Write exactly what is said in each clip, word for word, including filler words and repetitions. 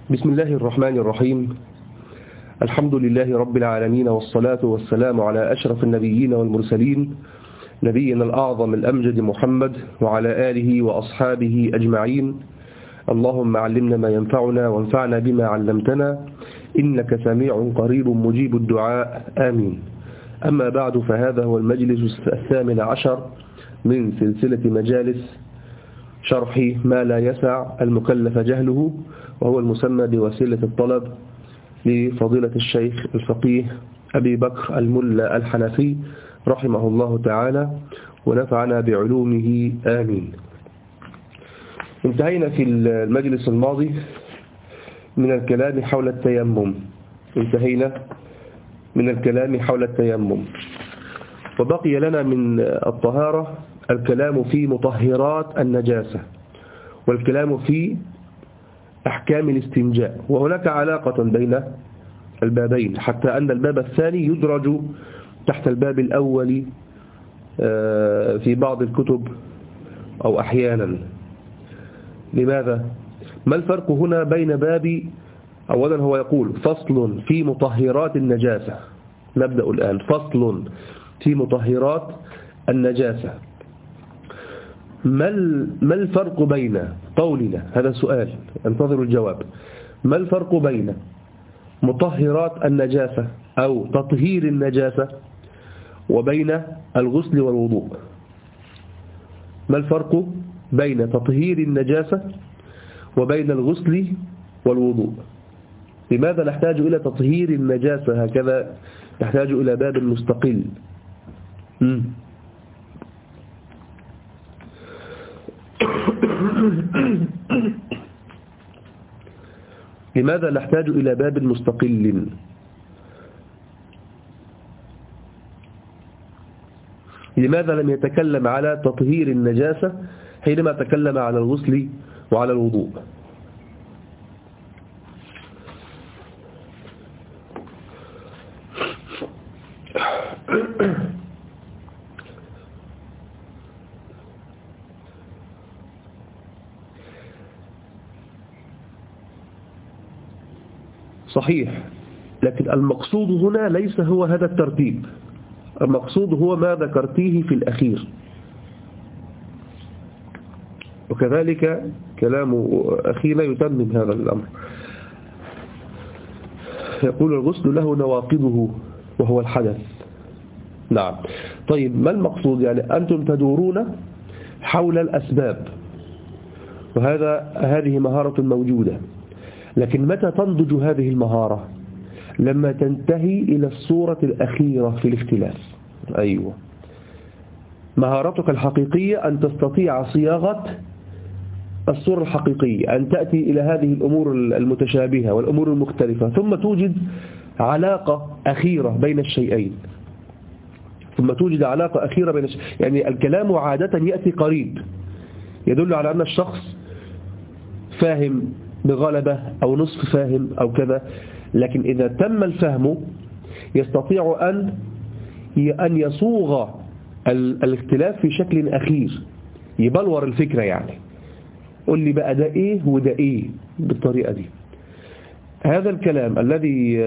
بسم الله الرحمن الرحيم. الحمد لله رب العالمين، والصلاة والسلام على أشرف النبيين والمرسلين، نبينا الأعظم الأمجد محمد وعلى آله وأصحابه أجمعين. اللهم علمنا ما ينفعنا وانفعنا بما علمتنا، إنك سميع قريب مجيب الدعاء، آمين. أما بعد، فهذا هو المجلس الثامن عشر من سلسلة مجالس شرح ما لا يسع المكلف جهله، وهو المسمى بوسيلة الطلب لفضيلة الشيخ الفقيه أبي بكر الملا الحنفي رحمه الله تعالى، ونفعنا بعلومه، آمين. انتهينا في المجلس الماضي من الكلام حول التيمم انتهينا من الكلام حول التيمم وبقي لنا من الطهارة الكلام في مطهرات النجاسة، والكلام في أحكام الاستنجاء. وهناك علاقة بين البابين، حتى أن الباب الثاني يدرج تحت الباب الأول في بعض الكتب أو أحيانا. لماذا؟ ما الفرق هنا بين باب؟ أولا هو يقول فصل في مطهرات النجاسة. نبدأ الآن. فصل في مطهرات النجاسة. ما الفرق بين قولنا، هذا سؤال انتظر الجواب، ما الفرق بين مطهرات النجاسة أو تطهير النجاسة وبين الغسل والوضوء؟ ما الفرق بين تطهير النجاسة وبين الغسل والوضوء؟ لماذا نحتاج إلى تطهير النجاسة هكذا؟ نحتاج إلى باب مستقل. م. لماذا نحتاج إلى باب مستقل؟ لماذا لم يتكلم على تطهير النجاسة حينما تكلم على الغسل وعلى الوضوء؟ صحيح، لكن المقصود هنا ليس هو هذا الترتيب، المقصود هو ما ذكرتيه في الأخير. وكذلك كلام أخينا يتمم هذا الأمر. يقول الغسل له نواقضه وهو الحدث. نعم. طيب، ما المقصود؟ يعني أنتم تدورون حول الأسباب، وهذا هذه مهارة موجودة، لكن متى تنضج هذه المهارة؟ لما تنتهي إلى الصورة الأخيرة في الاختلاف. أيوة، مهارتك الحقيقية أن تستطيع صياغة الصورة الحقيقية، أن تأتي إلى هذه الأمور المتشابهة والأمور المختلفة، ثم توجد علاقة أخيرة بين الشيئين ثم توجد علاقة أخيرة بين الشيئين. يعني الكلام عادة يأتي قريب، يدل على أن الشخص فاهم بغلبة أو نصف فاهم أو كذا، لكن إذا تم الفهم يستطيع أن أن يصوغ الاختلاف في شكل أخير، يبلور الفكرة. يعني قل لي بقى ده إيه وده إيه بالطريقة دي. هذا الكلام الذي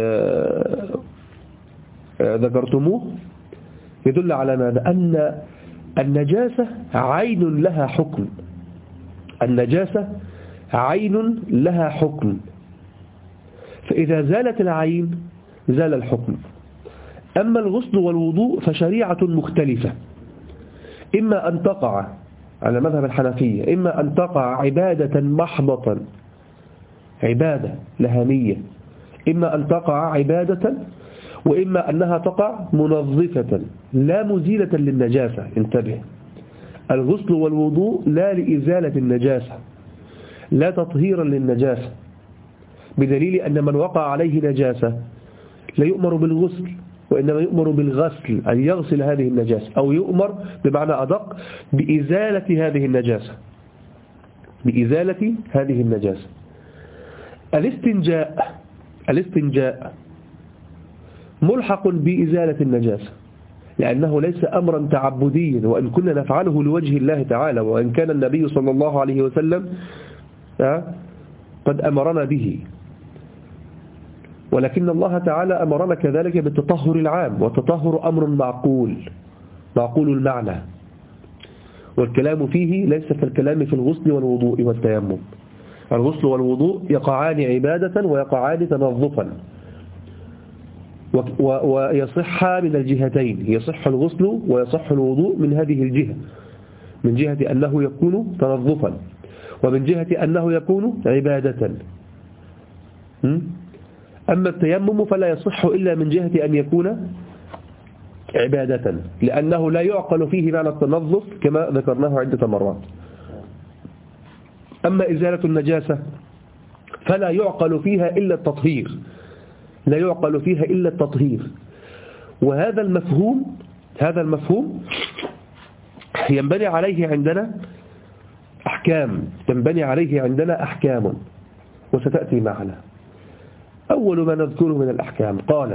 ذكرتموه يدل على ماذا؟ أن النجاسة عين لها حكم. النجاسة عين لها حكم، فإذا زالت العين زال الحكم. أما الغسل والوضوء فشريعة مختلفة، إما أن تقع على مذهب الحنفية، إما أن تقع عبادة محضة، عبادة لها نية، إما أن تقع عبادة، وإما أنها تقع منظفة لا مزيلة للنجاسة. انتبه، الغسل والوضوء لا لإزالة النجاسة، لا تطهيرا للنجاسة، بدليل أن من وقع عليه نجاسة لا يؤمر بالغسل، وإنما يؤمر بالغسل، أن يغسل هذه النجاسة، أو يؤمر بمعنى أدق بإزالة هذه النجاسة، بإزالة هذه النجاسة. الاستنجاء الاستنجاء ملحق بإزالة النجاسة، لأنه ليس أمرا تعبديا، وإن كنا نفعله لوجه الله تعالى، وإن كان النبي صلى الله عليه وسلم قد أمرنا به. ولكن الله تعالى أمرنا كذلك بالتطهر العام، والتطهر أمر معقول معقول المعنى، والكلام فيه ليس كالكلام في الغسل والوضوء والتيمم. الغسل والوضوء يقعان عبادة ويقعان تنظفا، ويصح من الجهتين، يصح الغسل ويصح الوضوء من هذه الجهة، من جهة أنه يكون تنظفا، ومن جهة أنه يكون عبادة. أما التيمم فلا يصح إلا من جهة أن يكون عبادة، لأنه لا يعقل فيه معنى التنظف كما ذكرناه عدة مرات. أما إزالة النجاسة فلا يعقل فيها إلا التطهير، لا يعقل فيها إلا التطهير. وهذا المفهوم هذا المفهوم ينبني عليه عندنا أحكام ينبني عليه عندنا أحكام وستأتي معنا. أول ما نذكره من الأحكام قال: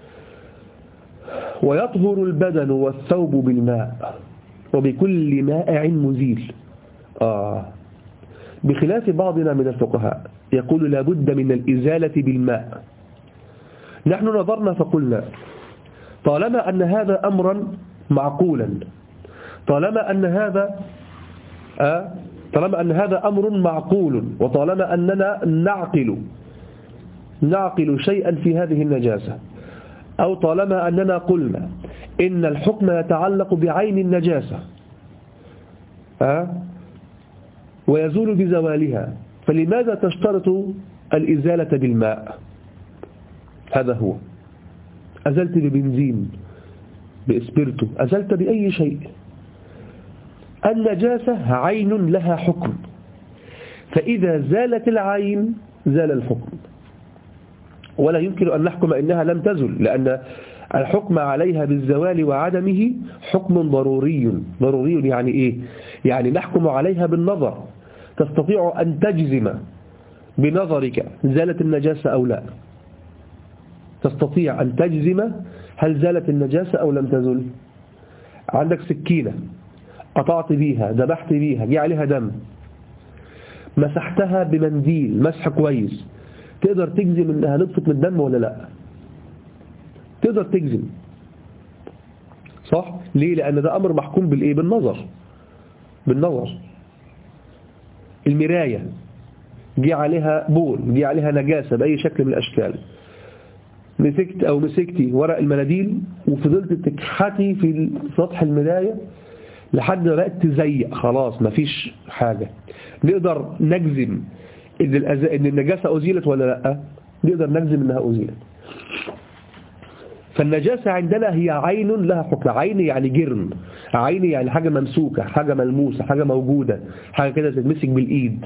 ويطهر البدن والثوب بالماء وبكل مائع مزيل. آه بخلاف بعضنا من الفقهاء يقول لا بد من الإزالة بالماء. نحن نظرنا فقلنا طالما أن هذا أمرا معقولا، طالما أن هذا آه طالما أن هذا أمر معقول، وطالما أننا نعقل نعقل شيئا في هذه النجاسة، أو طالما أننا قلنا إن الحكم يتعلق بعين النجاسة آه ويزول بزوالها، فلماذا تشترط الإزالة بالماء؟ هذا هو. أزلت ببنزين، بإسبرتو، أزلت بأي شيء، النجاسة عين لها حكم، فإذا زالت العين زال الحكم، ولا يمكن أن نحكم إنها لم تزل، لأن الحكم عليها بالزوال وعدمه حكم ضروري. ضروري يعني إيه؟ يعني نحكم عليها بالنظر، تستطيع أن تجزم بنظرك زالت النجاسة أو لا، تستطيع أن تجزم هل زالت النجاسة أو لم تزل. عندك سكينة قطعت بيها، ذبحت بيها، جاء عليها دم، مسحتها بمنديل مسح كويس، تقدر تجزم انها نطفت من الدم ولا لا؟ تقدر تجزم، صح؟ ليه؟ لأن ده أمر محكوم بالإيه؟ بالنظر بالنظر. المراية جاء عليها بول، جاء عليها نجاسة بأي شكل من الأشكال، مسكت أو مسكتي ورق المناديل وفضلت تكحتي في سطح المراية لحد ما بقت تزيق، خلاص مفيش حاجة، نقدر نجزم إن, إن النجاسة أزيلت ولا لا؟ نقدر نجزم إنها أزيلت. فالنجاسة عندنا هي عين لها حكم. عين يعني جرم، عين يعني حاجة ممسوكة، حاجة ملموسة، حاجة موجودة، حاجة كده تتمسك بالإيد،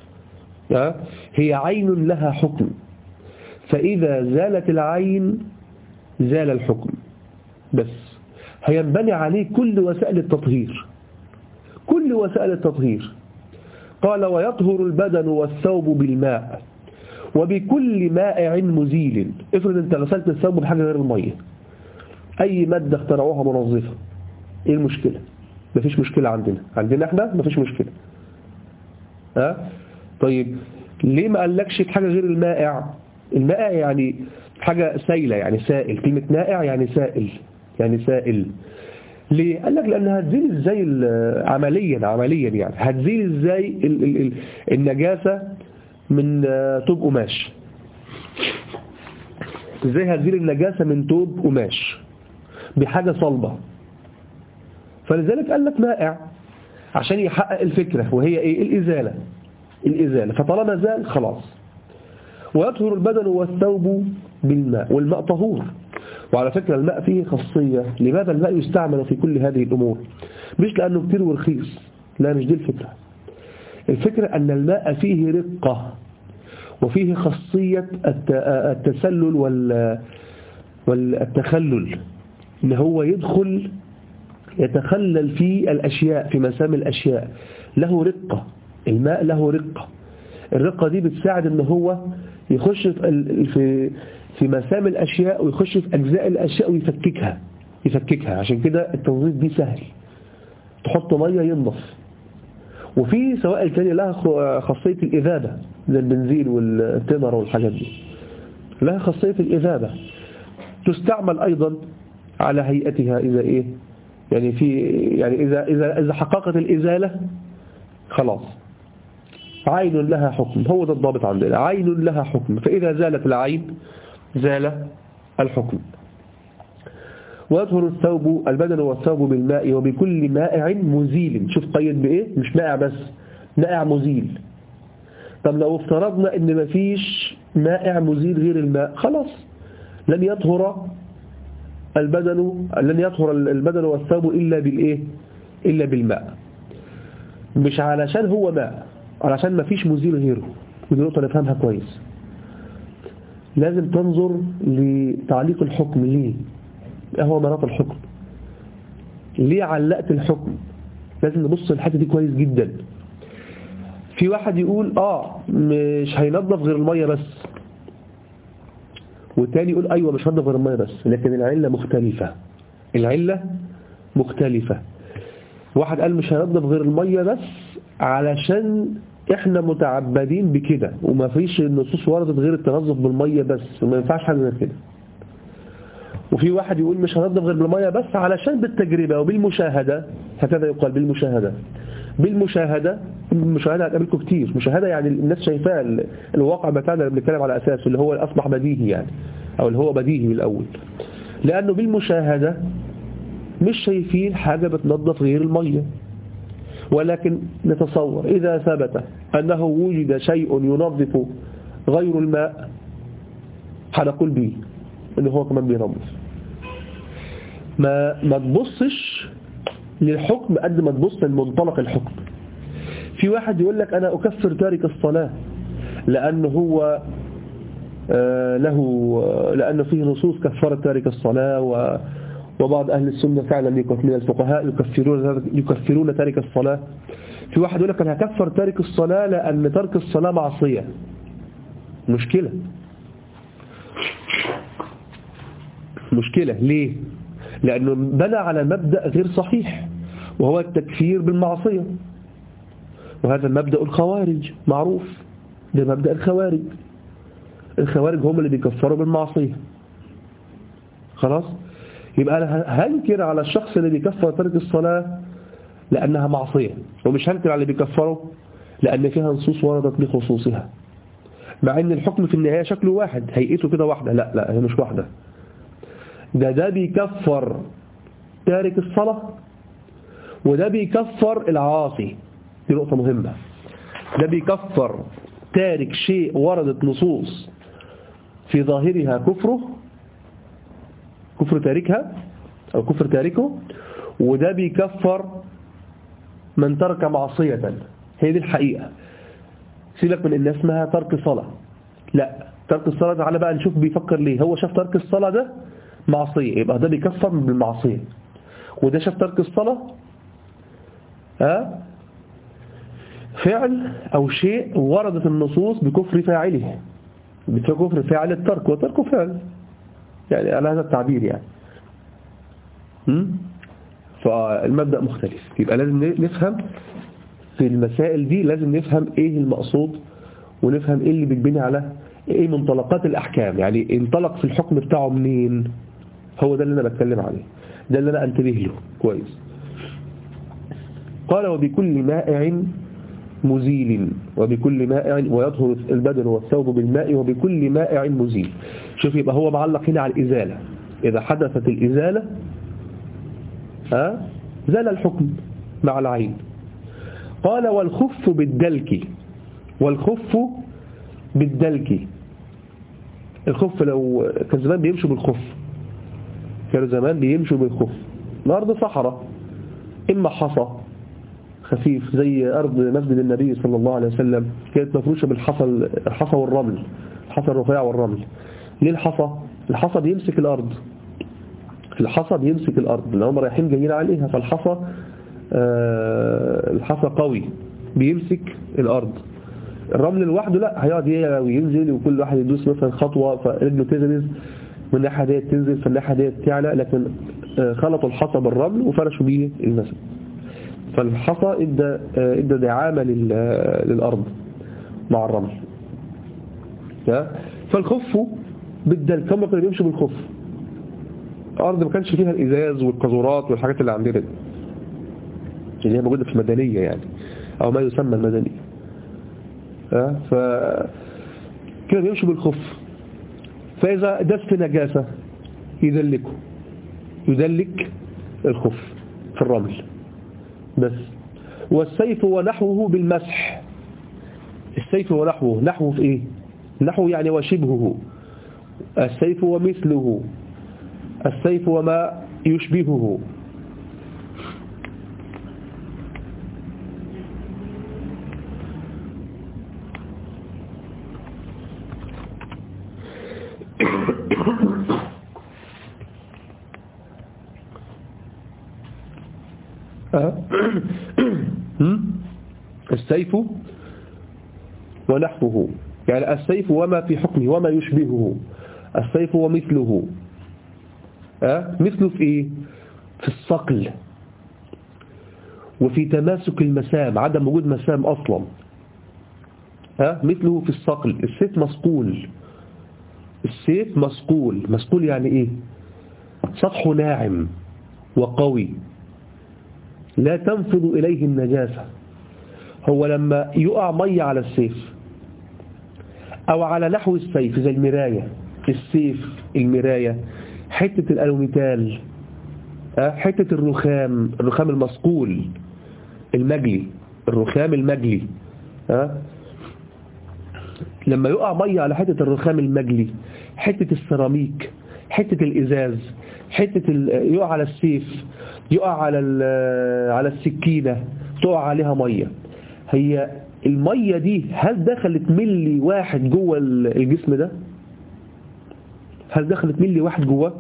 هي عين لها حكم، فإذا زالت العين زال الحكم. بس هينبني عليه كل وسائل التطهير، كل وسائل التطهير. قال: ويطهر البدن والثوب بالماء وبكل مائع مزيل. افرض انت غسلت الثوب بحاجة غير المية، اي مادة اخترعوها منظفة، ايه المشكلة؟ مفيش مشكلة عندنا عندنا احنا مفيش مشكلة. ها؟ طيب ليه ما قالكش بحاجة غير المائع؟ المائع يعني حاجة سائلة، يعني سائل. كلمة مائع يعني سائل، يعني سائل. ليه؟ قال لك لأنها هتزيل ازاي عمليا عمليا يعني هتزيل ازاي ال ال ال النجاسة من توب قماش؟ ازاي هتزيل النجاسة من توب قماش بحاجة صلبة؟ فلذلك قال لك مائع عشان يحقق الفكرة، وهي ايه؟ الإزالة. الإزالة. فطالما زال خلاص. ويطهر البدن والثوب بالماء، والماء طهور. وعلى فكرة الماء فيه خاصية. لماذا الماء يستعمل في كل هذه الأمور؟ مش لأنه كتير ورخيص، لا، مش دي الفكرة. الفكرة أن الماء فيه رقة، وفيه خاصية التسلل والتخلل، إن هو يدخل يتخلل في الأشياء، في مسام الأشياء. له رقة، الماء له رقة. الرقة دي بتساعد إن هو يخش في في مسام الأشياء، ويخش في أجزاء الأشياء ويفككها يفككها عشان كده التنظيف دي سهل، تحط مية ينظف. وفي سوائل تانية لها خاصية الإذابة زي البنزين والتمر والحاجات دي، لها خاصية الإذابة، تستعمل أيضا على هيئتها إذا إيه يعني في يعني إذا إذا إذا حققت الإزالة خلاص عين لها حكم، هو ده الضابط عندنا، عين لها حكم، فإذا زالت العين زال الحكم. ويطهر الثوب البدن والثوب بالماء وبكل مائع مزيل. شوف قيد بإيه؟ مش مائع بس، مائع مزيل. طب لو افترضنا ان مفيش مائع مزيل غير الماء، خلاص لن يطهر البدن لن يطهر البدن والثوب إلا بالإيه؟ إلا بالماء. مش علشان هو ماء، علشان مفيش مزيل غيره. ودي نقطة نفهمها كويس. لازم تنظر لتعليق الحكم. ليه؟ ايه هو مناط الحكم؟ ليه علقت الحكم؟ لازم نبص الحته دي كويس جدا. في واحد يقول اه مش هينظف غير الميه بس، والتاني يقول ايوه مش هينظف غير الميه بس، لكن العله مختلفه. العله مختلفه. واحد قال مش هينظف غير الميه بس علشان احنا متعبدين بكده، وما فيش النصوص وردت غير التنظف بالميه بس، وما ينفعش حاجه غير كده. وفي واحد يقول مش هنضف غير بالميه بس علشان بالتجربة وبالمشاهدة، هكذا يقال بالمشاهدة. بالمشاهدة المشاهدة هتقابلكم كتير. مشاهدة يعني الناس شايفاه، الواقع بتاعنا اللي بنتكلم على أساسه اللي هو أصبح بديهي يعني، أو اللي هو بديهي من الأول. لأنه بالمشاهدة مش شايفين حاجة بتنظف غير الميه، ولكن نتصور إذا ثبت أنه وجد شيء ينظف غير الماء هنقول به إنه هو كمان بينظف. ما ما تبصش للحكم قد ما تبص لمنطلق الحكم. في واحد يقول لك أنا أكفر تارك الصلاة لأنه هو آه له لأنه فيه نصوص كفرت تارك الصلاة، و وبعض أهل السنة فعلا من الفقهاء يكفرون يكفرون تارك الصلاة. في واحد يقول لك أنا هكفر تارك الصلاة لأن ترك الصلاة معصية. مشكلة مشكلة ليه؟ لأنه بنى على مبدأ غير صحيح، وهو التكفير بالمعصية. وهذا المبدأ الخوارج معروف، ده مبدأ الخوارج. الخوارج هم اللي بيكفروا بالمعصية. خلاص؟ يبقى أنا هنكر على الشخص اللي بيكفر ترك الصلاة لأنها معصية، ومش هنكر على اللي بيكفره لأن فيها نصوص وردت بخصوصها، مع أن الحكم في النهاية شكله واحد، هيئته كده واحدة. لا لا هي مش واحدة. ده ده بيكفر تارك الصلاة، وده بيكفر العاصي. دي نقطة مهمة. ده بيكفر تارك شيء وردت نصوص في ظاهرها كفره، كفر تاركها أو كفر تاركه، وده بيكفر من ترك معصية. هي دي الحقيقة. سيبك من إن اسمها ترك صلاة، لا ترك الصلاة. تعالى بقى نشوف بيفكر ليه. هو شاف ترك الصلاة ده معصية، يبقى ده بيكفر بالمعصية. وده شاف ترك الصلاة ها فعل أو شيء وردت النصوص بكفر فاعله، بكفر فاعل الترك، وتركه فعل يعني على هذا التعبير يعني. فالمبدأ مختلف. يبقى لازم نفهم في المسائل دي، لازم نفهم ايه المقصود، ونفهم ايه اللي بيتبني على ايه منطلقات الأحكام. يعني انطلق في الحكم بتاعه منين، هو ده اللي أنا بتكلم عليه، ده اللي أنا أنتبه له كويس. قال وبكل مائع مزيل، وبكل مائع ويطهر البدن والثوب بالماء وبكل مائع مزيل. شوف يبقى هو معلق هنا على الإزالة. إذا حدثت الإزالة ها زال الحكم مع العين. قال والخف بالدلك، والخف بالدلك. الخف لو كان زمان بيمشوا بالخف، كانوا زمان بيمشوا بالخف. الأرض صحراء، إما حصى خفيف زي أرض مسجد النبي صلى الله عليه وسلم، كانت مفروشة بالحصى الحصى والرمل، الحصى الرفيع والرمل. ليه الحصى؟ الحصى بيمسك الأرض، الحصى بيمسك الأرض اللي هم رايحين جايين عليها. فالحصى آه الحصى قوي بيمسك الأرض. الرمل لوحده لا، هيقعد ينزل وكل واحد يدوس مثلا خطوة فرجله تنزل من الناحية ديت تنزل في الناحية ديت تعلى. لكن آه خلطوا الحصى بالرمل وفرشوا بيه المسجد. فالحصى ادى ادى دعامة للأرض مع الرمل. فالخف بالدلك، هم كانوا بيمشوا بالخف. الأرض ما كانش فيها الإزاز والقاذورات والحاجات اللي عندنا دي اللي هي موجودة في المدنية يعني، أو ما يسمى المدنية. أه؟ ف كانوا بيمشوا بالخف، فإذا دست نجاسة يدلكه، يدلك الخف في الرمل بس. والسيف ونحوه بالمسح. السيف ونحوه، نحوه في إيه؟ نحوه يعني وشبهه. السيف ومثله، السيف وما يشبهه. السيف ونحوه يعني السيف وما في حكمه وما يشبهه. السيف ومثله. أه؟ مثله في إيه؟ في الصقل وفي تماسك المسام، عدم وجود مسام أصلا. أه؟ مثله في الصقل. السيف مسقول. السيف مسقول. مسقول يعني إيه؟ سطحه ناعم وقوي لا تنفذ إليه النجاسة. هو لما يقع مية على السيف أو على نحو السيف زي المراية، السيف، المراية، حتة الألوميتال، حتة الرخام، الرخام المصقول المجلي، الرخام المجلي، لما يقع مية على حتة الرخام المجلي، حتة السيراميك، حتة الإزاز، حتة يقع على السيف، يقع على على السكينة، تقع عليها مية. هي المية دي هل دخلت ملي واحد جوه الجسم ده؟ هل دخلت ملي واحد جوه؟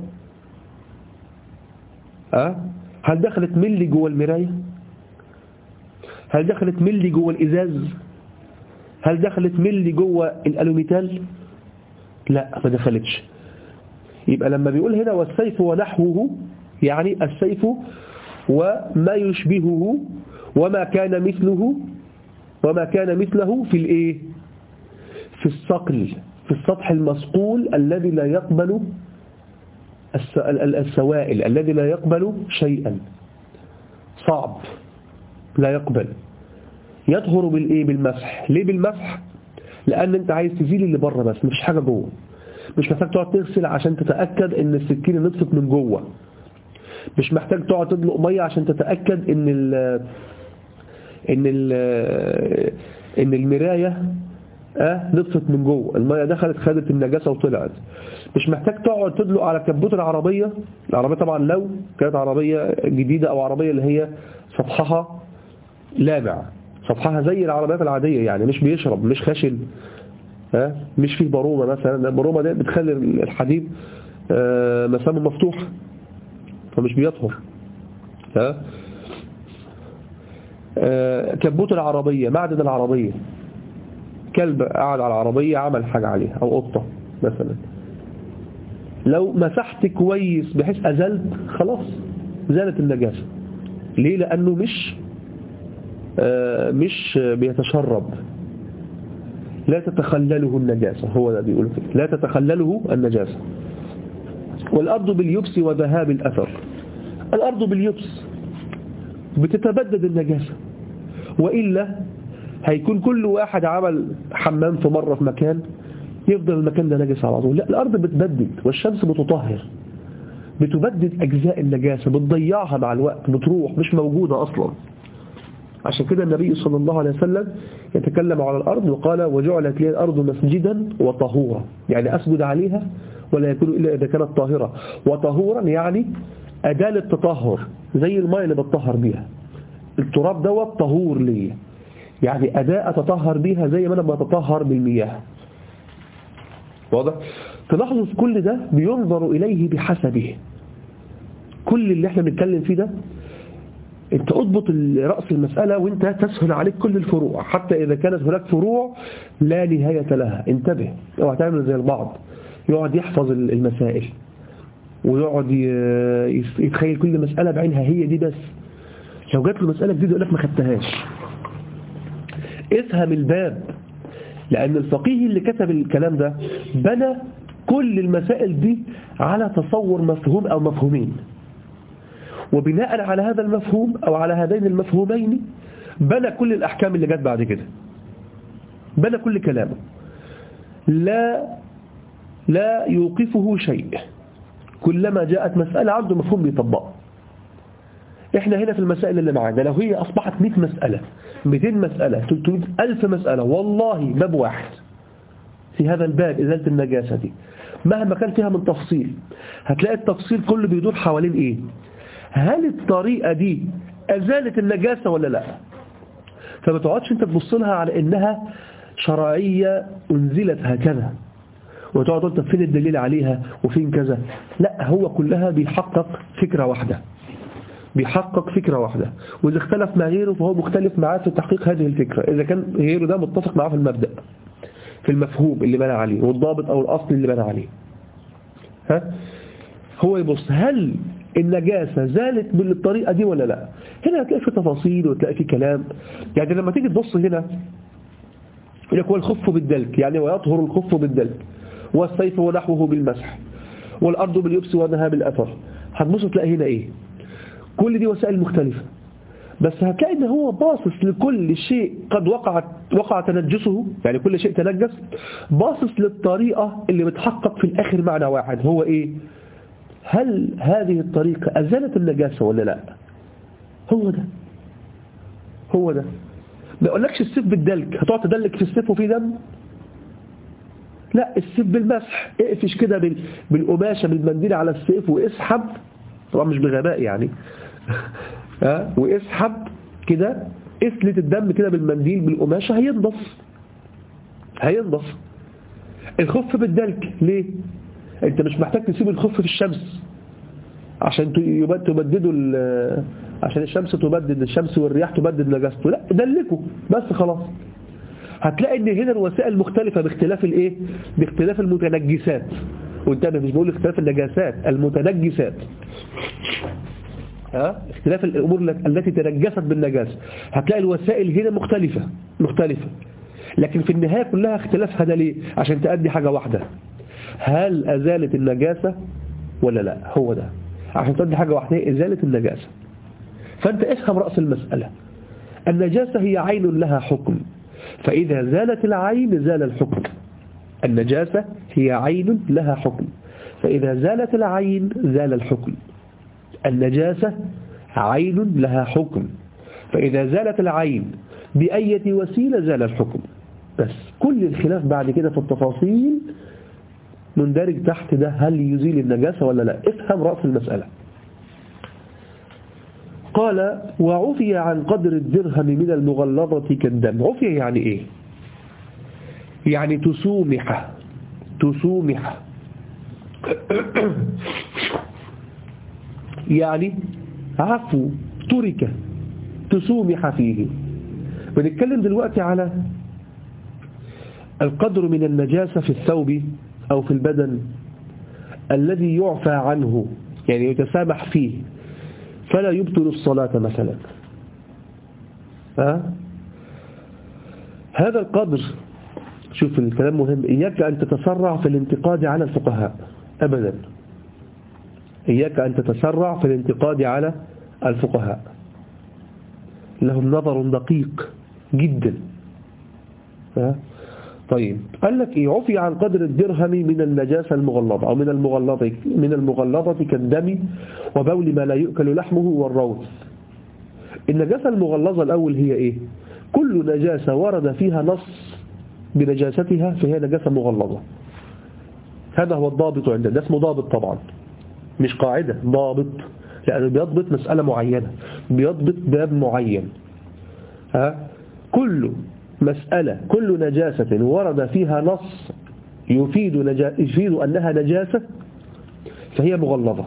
أه؟ هل دخلت ملي جوه المراية؟ هل دخلت ملي جوه الإزاز؟ هل دخلت ملي جوه الألوميتال؟ لا، ما دخلتش. يبقى لما بيقول هنا والسيف ونحوه يعني السيف وما يشبهه وما كان مثله وما كان مثله في الايه؟ في الصقل، في السطح المصقول الذي لا يقبل السوائل، الذي لا يقبل شيئا، صعب لا يقبل. يطهر بالايه؟ بالمسح. ليه بالمسح؟ لان انت عايز تزيل اللي بره بس، مفيش حاجه جوه. مش محتاج تقعد تغسل عشان تتاكد ان السكينه نطفت من جوه. مش محتاج تقعد تدلق ميه عشان تتاكد ان ال ان ال ان المرايه اه نطفت من جوه، الميه دخلت خدت النجاسه وطلعت. مش محتاج تقعد تدلق على كبوت العربيه. العربيه طبعا لو كانت عربيه جديده او عربيه اللي هي سطحها لامع، سطحها زي العربيات العاديه يعني مش بيشرب، مش خشن، ها مش فيه برومه مثلا. البرومه دي بتخلي الحديد اه مسامه مفتوحه فمش بيطهر. ها اه كبوت العربيه، معدن العربيه، كلب قاعد على العربيه عمل حاجه عليها او قطه مثلا، لو مسحت كويس بحيث ازلت خلاص زالت النجاسه. ليه؟ لانه مش اه مش بيتشرب، لا تتخلله النجاسة. هو ده بيقول كده، لا تتخلله النجاسة. والأرض باليبس وذهاب الأثر. الأرض باليبس بتتبدد النجاسة، وإلا هيكون كل واحد عمل حمام في مرة في مكان يفضل المكان ده نجس على طول. لا، الأرض بتبدد والشمس بتطهر، بتبدد أجزاء النجاسة، بتضيعها مع الوقت، بتروح مش موجودة أصلا. عشان كده النبي صلى الله عليه وسلم يتكلم على الأرض وقال وجعلت لي الأرض مسجدا وطهورا، يعني أسجد عليها ولا يكون إلا إذا كانت طاهرة. وطهورا يعني أداة للتطهر، زي الماء اللي بتطهر بيها. التراب دوت طهور لي، يعني أداة أتطهر بيها زي ما أنا بتطهر بالمياه. واضح؟ تلاحظوا في كل ده بينظر إليه بحسبه. كل اللي احنا بنتكلم فيه ده انت اضبط رأس المسألة وانت تسهل عليك كل الفروع، حتى إذا كانت هناك فروع لا نهاية لها. انتبه، اوعى تعمل زي البعض يقعد يحفظ المسائل ويقعد يتخيل كل مسألة بعينها هي دي بس. لو جات له مسألة جديدة يقول لك ما خدتهاش. افهم الباب، لأن الفقيه اللي كتب الكلام ده بنى كل المسائل دي على تصور مفهوم أو مفهومين، وبناء على هذا المفهوم أو على هذين المفهومين بنى كل الأحكام اللي جت بعد كده، بنى كل كلامه، لا لا يوقفه شيء، كلما جاءت مسألة عنده مفهوم بيطبقه. احنا هنا في المسائل اللي معانا لو هي أصبحت مئة مسألة مئتين مسألة ثلاثمئة ألف مسألة، والله باب واحد في هذا الباب إزالة النجاسة دي مهما كان فيها من تفصيل، هتلاقي التفصيل كله بيدور حوالين إيه؟ هل الطريقة دي أزالت النجاسة ولا لا؟ فما تقعدش انت تبص لها على إنها شرعية أنزلت هكذا وتقعد تقول طب فين الدليل عليها وفين كذا. لا، هو كلها بيحقق فكرة واحدة، بيحقق فكرة واحدة، وإذا اختلف مع غيره فهو مختلف معاه في تحقيق هذه الفكرة، إذا كان غيره ده متفق معاه في المبدأ في المفهوم اللي بنى عليه والضابط أو الأصل اللي بنى عليه. ها؟ هو يبص هل النجاسة زالت بالطريقة دي ولا لا. هنا هتلاقي في تفاصيل وتلاقي في كلام. يعني لما تيجي تبص هنا يقول لك والخف بالدلك، يعني ويطهر الخف بالدلك، والسيف ونحوه بالمسح، والأرض باليبس ونها بالأثر. هتبص تلاقي هنا إيه؟ كل دي وسائل مختلفة، بس هتلاقي ان هو باصص لكل شيء قد وقع وقع تنجسه، يعني كل شيء تنجس، باصص للطريقة اللي بتحقق في الآخر معنى واحد، هو ايه؟ هل هذه الطريقة أزالت النجاسة ولا لا؟ هو ده هو ده ما يقولكش السيف بالدلك هتقعد تدلك في السيف وفي دم، لا، السيف بالمسح، اقفش كده بالقماشة بالمنديل على السيف واسحب، طبعا مش بغباء يعني ها، واسحب كده اسلت الدم كده بالمنديل بالقماشة هينضف هينضف. الخف بالدلك ليه؟ انت مش محتاج تسيب الخف في الشمس عشان تبدده، عشان الشمس تبدد الشمس والرياح تبدد نجاسته، لا، دلكه بس خلاص. هتلاقي ان هنا الوسائل مختلفة باختلاف الايه؟ باختلاف المتنجسات، وانتبه مش بقول اختلاف النجاسات، المتنجسات، ها، اختلاف الامور التي تنجست بالنجاسة. هتلاقي الوسائل هنا مختلفة مختلفة لكن في النهاية كلها اختلافها ده ليه؟ عشان تأدي حاجة واحدة، هل أزالت النجاسة ولا لا؟ هو ده، عشان تأدي حاجة واحدة، إزالة النجاسة. فأنت افهم رأس المسألة، النجاسة هي عين لها حكم، فإذا زالت العين زال الحكم. النجاسة هي عين لها حكم، فإذا زالت العين زال الحكم. النجاسة عين لها حكم، فإذا زالت العين بأية وسيلة زال الحكم. بس كل الخلاف بعد كده في التفاصيل مندرج تحت ده، هل يزيل النجاسة ولا لا. افهم رأس المسألة. قال وعفي عن قدر الدرهم من المغلظة كالدم. عفي يعني ايه؟ يعني تسومح تسومح يعني عفو، ترك، تسومح فيه. بنتكلم دلوقتي على القدر من النجاسة في الثوب أو في البدن الذي يعفى عنه، يعني يتسامح فيه فلا يبطل الصلاة مثلا. ها؟ هذا القدر، شوف الكلام مهم، إياك أن تتسرع في الانتقاد على الفقهاء أبدا، إياك أن تتسرع في الانتقاد على الفقهاء، لهم نظر دقيق جدا. ها؟ طيب قال لك إيه؟ عفي عن قدر الدرهم من النجاسة المغلظة أو من المغلظة من المغلظة كالدم وبول ما لا يؤكل لحمه والروث. النجاسة المغلظة الأول هي إيه؟ كل نجاسة ورد فيها نص بنجاستها فهي نجاسة مغلظة. هذا هو الضابط عندنا، ده اسمه ضابط طبعا، مش قاعدة، ضابط، لأنه بيضبط مسألة معينة، بيضبط باب معين. ها؟ كل مسألة، كل نجاسة ورد فيها نص يفيد, نجا... يفيد أنها نجاسة فهي مغلظة،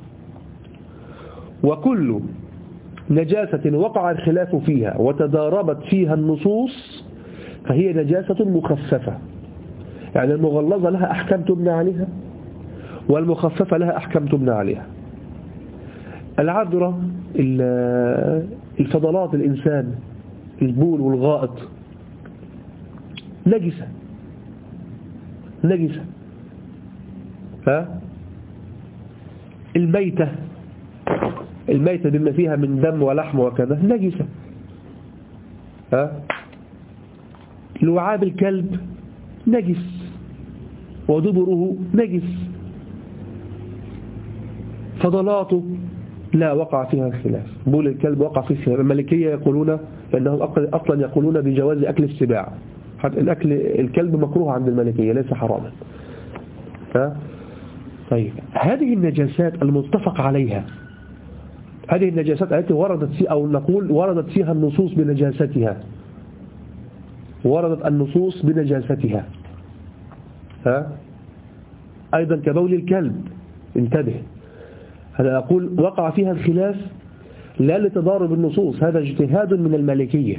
وكل نجاسة وقع الخلاف فيها وتضاربت فيها النصوص فهي نجاسة مخففة. يعني المغلظة لها أحكام تبنى عليها والمخففة لها أحكام تبنى عليها. العذرة، الفضلات الإنسان، البول والغائط، نجسة نجسة ها الميتة الميتة بما فيها من دم ولحم وكذا نجسة. ها لعاب الكلب نجس ودبره نجس. فضلاته لا وقع فيها الخلاف. بول الكلب وقع فيه الخلاف. المالكية يقولون فإنهم أصلا يقولون بجواز أكل السباع. الأكل الكلب مكروه عند المالكية ليس حراما. ها طيب هذه النجاسات المتفق عليها، هذه النجاسات التي وردت فيها أو نقول وردت فيها النصوص بنجاستها، وردت النصوص بنجاستها. ها أيضا كبول الكلب انتبه، هذا أقول وقع فيها الخلاف لا لتضارب النصوص، هذا اجتهاد من المالكية،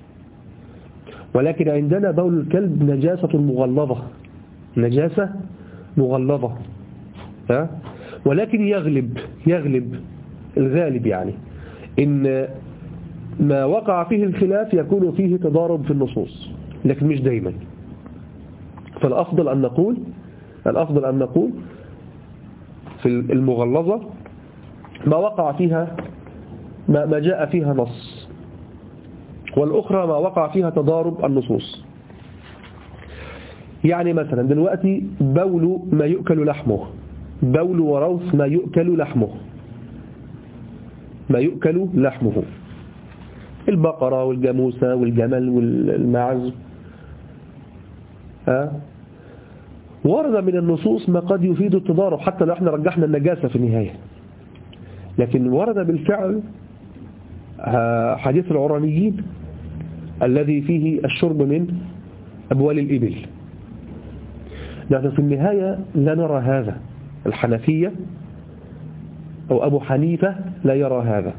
ولكن عندنا بول الكلب نجاسة مغلظة، نجاسة مغلظة. ها ولكن يغلب يغلب الغالب يعني إن ما وقع فيه الخلاف يكون فيه تضارب في النصوص، لكن مش دايما. فالأفضل أن نقول الأفضل أن نقول في المغلظة ما وقع فيها ما, ما جاء فيها نص، والأخرى ما وقع فيها تضارب النصوص. يعني مثلا دلوقتي بول ما يؤكل لحمه، بول وروث ما يؤكل لحمه، ما يؤكل لحمه، البقرة والجاموسة والجمل والماعز. ها ورد من النصوص ما قد يفيد التضارب حتى لو احنا رجحنا النجاسة في النهاية، لكن ورد بالفعل حديث العرانيين الذي فيه الشرب من أبوال الإبل. لكن في النهاية لا نرى هذا، الحنفية أو أبو حنيفة لا يرى هذا،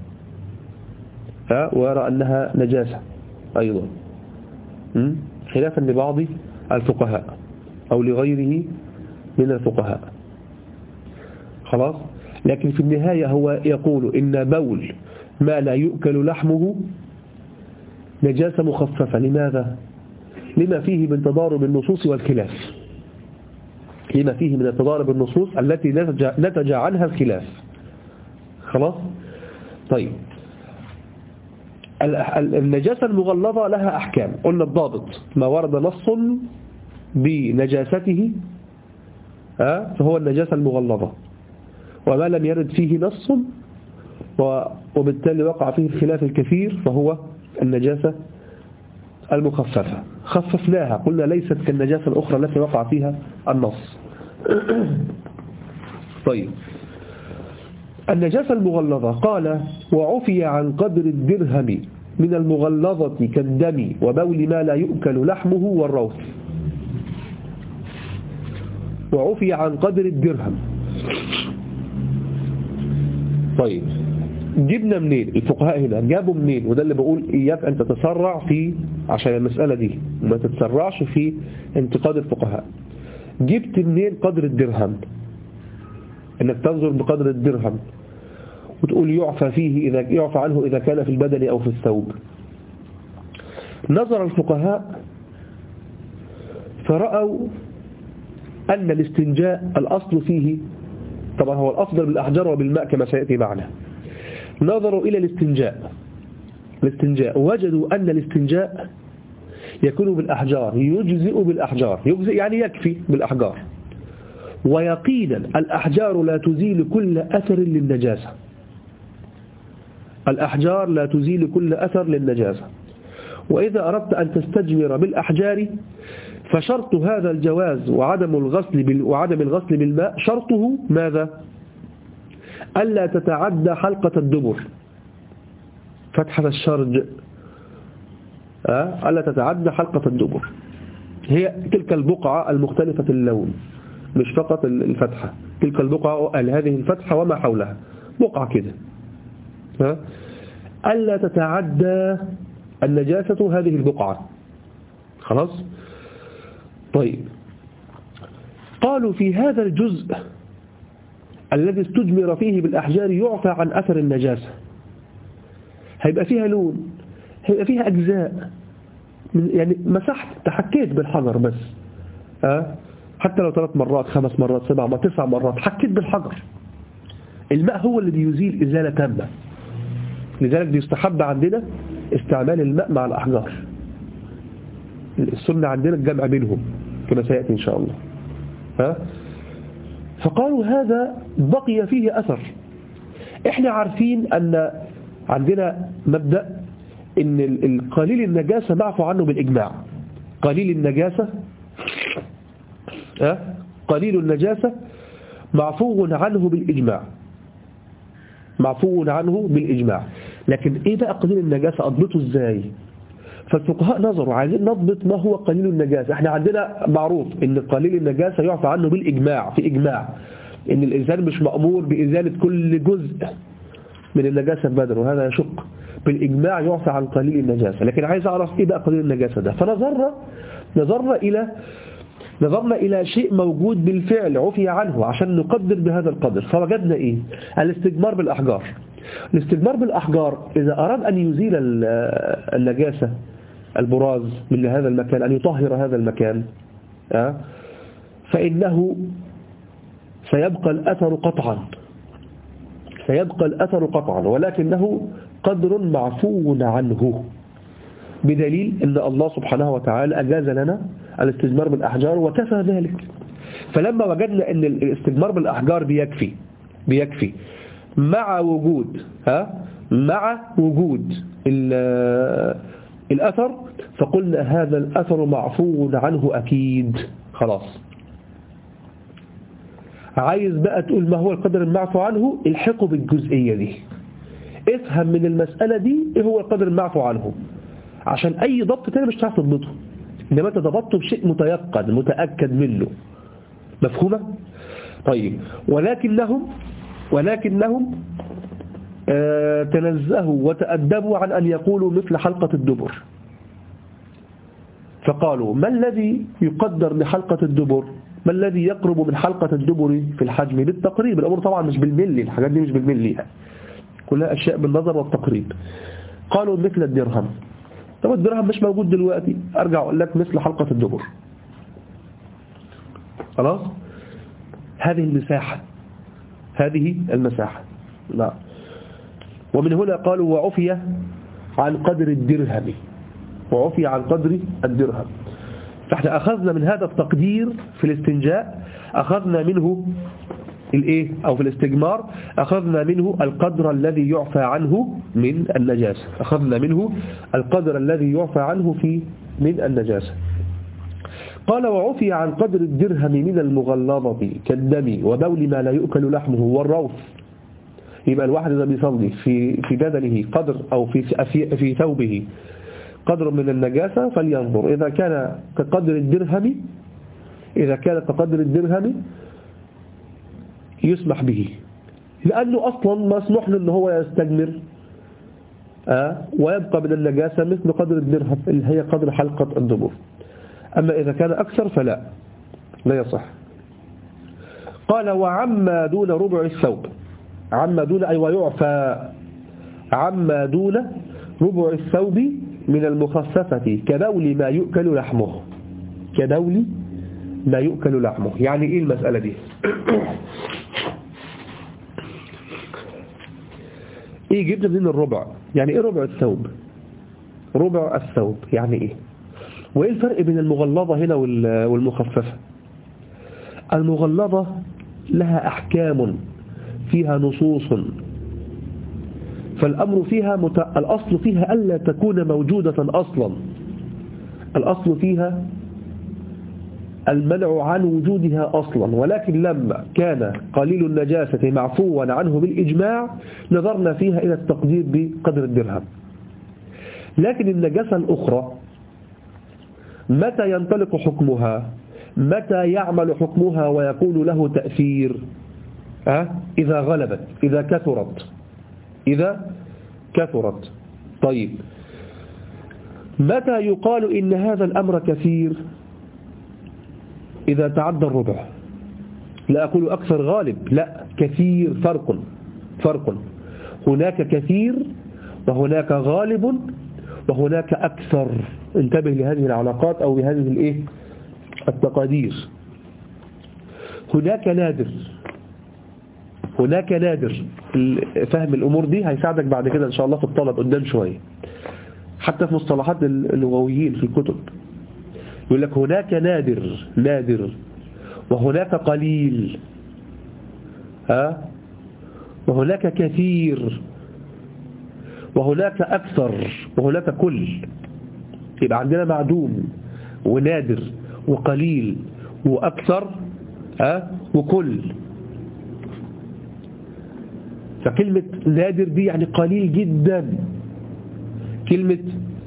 ويرى أنها نجاسة أيضا، خلافا لبعض الفقهاء أو لغيره من الفقهاء. خلاص. لكن في النهاية هو يقول إن بول ما لا يؤكل لحمه نجاسة مخففة. لماذا؟ لما فيه من تضارب النصوص والخلاف، لما فيه من تضارب النصوص التي نتج عنها الخلاف. خلاص. طيب النجاسة المغلظة لها أحكام. قلنا الضابط ما ورد نص بنجاسته فهو النجاسة المغلظة، وما لم يرد فيه نص وبالتالي وقع فيه الخلاف الكثير فهو النجاسة المخففة. خففناها، قلنا ليست كالنجاسة الأخرى التي وقع فيها النص. طيب النجاسة المغلظة قال وعفي عن قدر الدرهم من المغلظة كالدم وبول ما لا يؤكل لحمه والروث. وعفي عن قدر الدرهم. طيب جبنا منين الفقهاء هنا؟ جابوا منين؟ وده اللي بقول إياك أن تتسرع في عشان المسألة دي وما تتسرعش في انتقاد الفقهاء. جبت منين قدر الدرهم؟ انك تنظر بقدر الدرهم وتقول يعفى فيه إذا يعفى عنه إذا كان في البدن أو في الثوب. نظر الفقهاء فرأوا أن الاستنجاء الأصل فيه، طبعا هو الأفضل بالأحجار وبالماء كما سيأتي معنا. نظروا إلى الاستنجاء الاستنجاء وجدوا أن الاستنجاء يكون بالأحجار، يجزئ بالأحجار، يجزئ يعني يكفي بالأحجار. ويقينا الأحجار لا تزيل كل أثر للنجاسة، الأحجار لا تزيل كل أثر للنجاسة. وإذا أردت أن تستجمر بالأحجار فشرط هذا الجواز وعدم الغسل بال... وعدم الغسل بالماء شرطه ماذا؟ ألا تتعدى حلقة الدبر، فتحة الشرج، أه؟ ألا تتعدى حلقة الدبر، هي تلك البقعة المختلفة اللون، مش فقط الفتحة، تلك البقعة هذه الفتحة وما حولها بقعة كده، أه؟ ألا تتعدى النجاسة هذه البقعة. خلاص. طيب قالوا في هذا الجزء الذي استجمر فيه بالأحجار يعفى عن أثر النجاسة، هيبقى فيها لون، هيبقى فيها أجزاء، يعني مسحت تحكيت بالحجر بس، أه؟ حتى لو ثلاث مرات خمس مرات سبع مرات تسع مرات حكيت بالحجر، الماء هو اللي بيزيل إزالة تامة. لذلك بيستحب عندنا استعمال الماء مع الأحجار، السنة عندنا الجمع بينهم كما سيأتي إن شاء الله. ها؟ فقالوا هذا بقي فيه أثر. إحنا عارفين أن عندنا مبدأ إن القليل النجاسة معفو عنه بالإجماع. قليل النجاسة ها؟ قليل النجاسة معفو عنه بالإجماع، معفو عنه بالإجماع. لكن إيه بقى قليل النجاسة؟ أضبطه إزاي؟ فالفقهاء نظروا عايزين نضبط ما هو قليل النجاسة. احنا عندنا معروف ان قليل النجاسة يعفى عنه بالإجماع، في إجماع ان الإنسان مش مأمور بإزالة كل جزء من النجاسة في بدنه، وهذا يشق. بالإجماع يعفى عن قليل النجاسة. لكن عايز أعرف إيه بقى قليل النجاسة ده؟ فنظرنا نظرنا إلى نظرنا إلى شيء موجود بالفعل عفي عنه عشان نقدر بهذا القدر. فوجدنا إيه؟ الاستجمار بالأحجار. الاستجمار بالأحجار إذا أراد أن يزيل النجاسة، البراز من هذا المكان، أن يطهر هذا المكان، فإنه سيبقى الأثر قطعا، سيبقى الأثر قطعا، ولكنه قدر معفو عنه، بدليل أن الله سبحانه وتعالى أجاز لنا الاستجمار بالأحجار وكفى ذلك. فلما وجدنا أن الاستجمار بالأحجار بيكفي بيكفي مع وجود ها مع وجود الأثر، فقلنا هذا الأثر معفو عنه أكيد. خلاص، عايز بقى تقول ما هو القدر المعفو عنه، الحقه بالجزئية دي، افهم من المسألة دي ايه هو القدر المعفو عنه، عشان أي ضبط تاني مش هتعرف تضبطه، إنما أنت ضبطته بشيء متيقن متأكد منه. مفهومة؟ طيب، ولكنهم ولكنهم آه تنزهوا وتأدبوا عن أن يقولوا مثل حلقة الدبر. فقالوا ما الذي يقدر لحلقة الدبر؟ ما الذي يقرب من حلقة الدبر في الحجم؟ بالتقريب. الأمر طبعا مش بالملي، الحاجات دي مش بالملي، كلها أشياء بالنظر والتقريب. قالوا مثل الدرهم. طب الدرهم مش موجود دلوقتي، أرجع أقول لك مثل حلقة الدبر. خلاص، هذه المساحة، هذه المساحة. لا. ومن هنا قالوا وعفي عن قدر الدرهم، وعفي عن قدر الدرهم. فاحنا أخذنا من هذا التقدير في الاستنجاء، أخذنا منه الايه او في الاستجمار، أخذنا منه القدر الذي يعفى عنه من النجاسة، أخذنا منه القدر الذي يعفى عنه في من النجاسة. قال وعفي عن قدر الدرهم من المغلظة كالدم وبول ما لا يؤكل لحمه والروث. يبقى الواحد إذا بيصلي في في بدنه قدر أو في في, في ثوبه قدر من النجاسة فلينظر، إذا كان كقدر الدرهم إذا كان كقدر الدرهم يسمح به، لأنه أصلا مسموح له أنه هو يستجمر آه ويبقى من النجاسة مثل قدر الدرهم اللي هي قدر حلقة الدبر. أما إذا كان أكثر فلا لا يصح. قال وعما دون ربع الثوب، عما دون أي ويعفى عما دون ربع الثوب من المخففة كبول ما يؤكل لحمه، كبول ما يؤكل لحمه. يعني إيه المسألة دي؟ إيه جبنا من الربع؟ يعني إيه ربع الثوب؟ ربع الثوب يعني إيه؟ وإيه الفرق بين المغلظة هنا والمخففة؟ المغلظة لها أحكام فيها نصوص، فالأمر فيها مت... الأصل فيها ألا تكون موجودة أصلا، الأصل فيها المنع عن وجودها أصلا، ولكن لما كان قليل النجاسة معفوا عنه بالإجماع نظرنا فيها إلى التقدير بقدر الدرهم. لكن النجاسة الأخرى متى ينطلق حكمها؟ متى يعمل حكمها ويكون له تأثير؟ أه؟ إذا غلبت، إذا كثرت، إذا كثرت. طيب، متى يقال إن هذا الأمر كثير؟ إذا تعدى الربع. لا أقول أكثر غالب، لا، كثير. فرق فرق هناك كثير وهناك غالب وهناك أكثر. انتبه لهذه العلاقات أو لهذه الإيه التقادير. هناك نادر، هناك نادر. فهم الأمور دي هيساعدك بعد كده إن شاء الله في الطلب قدام شوية، حتى في مصطلحات اللغويين في الكتب يقول لك هناك نادر نادر وهناك قليل، ها، وهناك كثير وهناك أكثر وهناك كل. يبقى عندنا معدوم ونادر وقليل وأكثر، ها، وكل. فكلمة نادر دي يعني قليل جدا، كلمة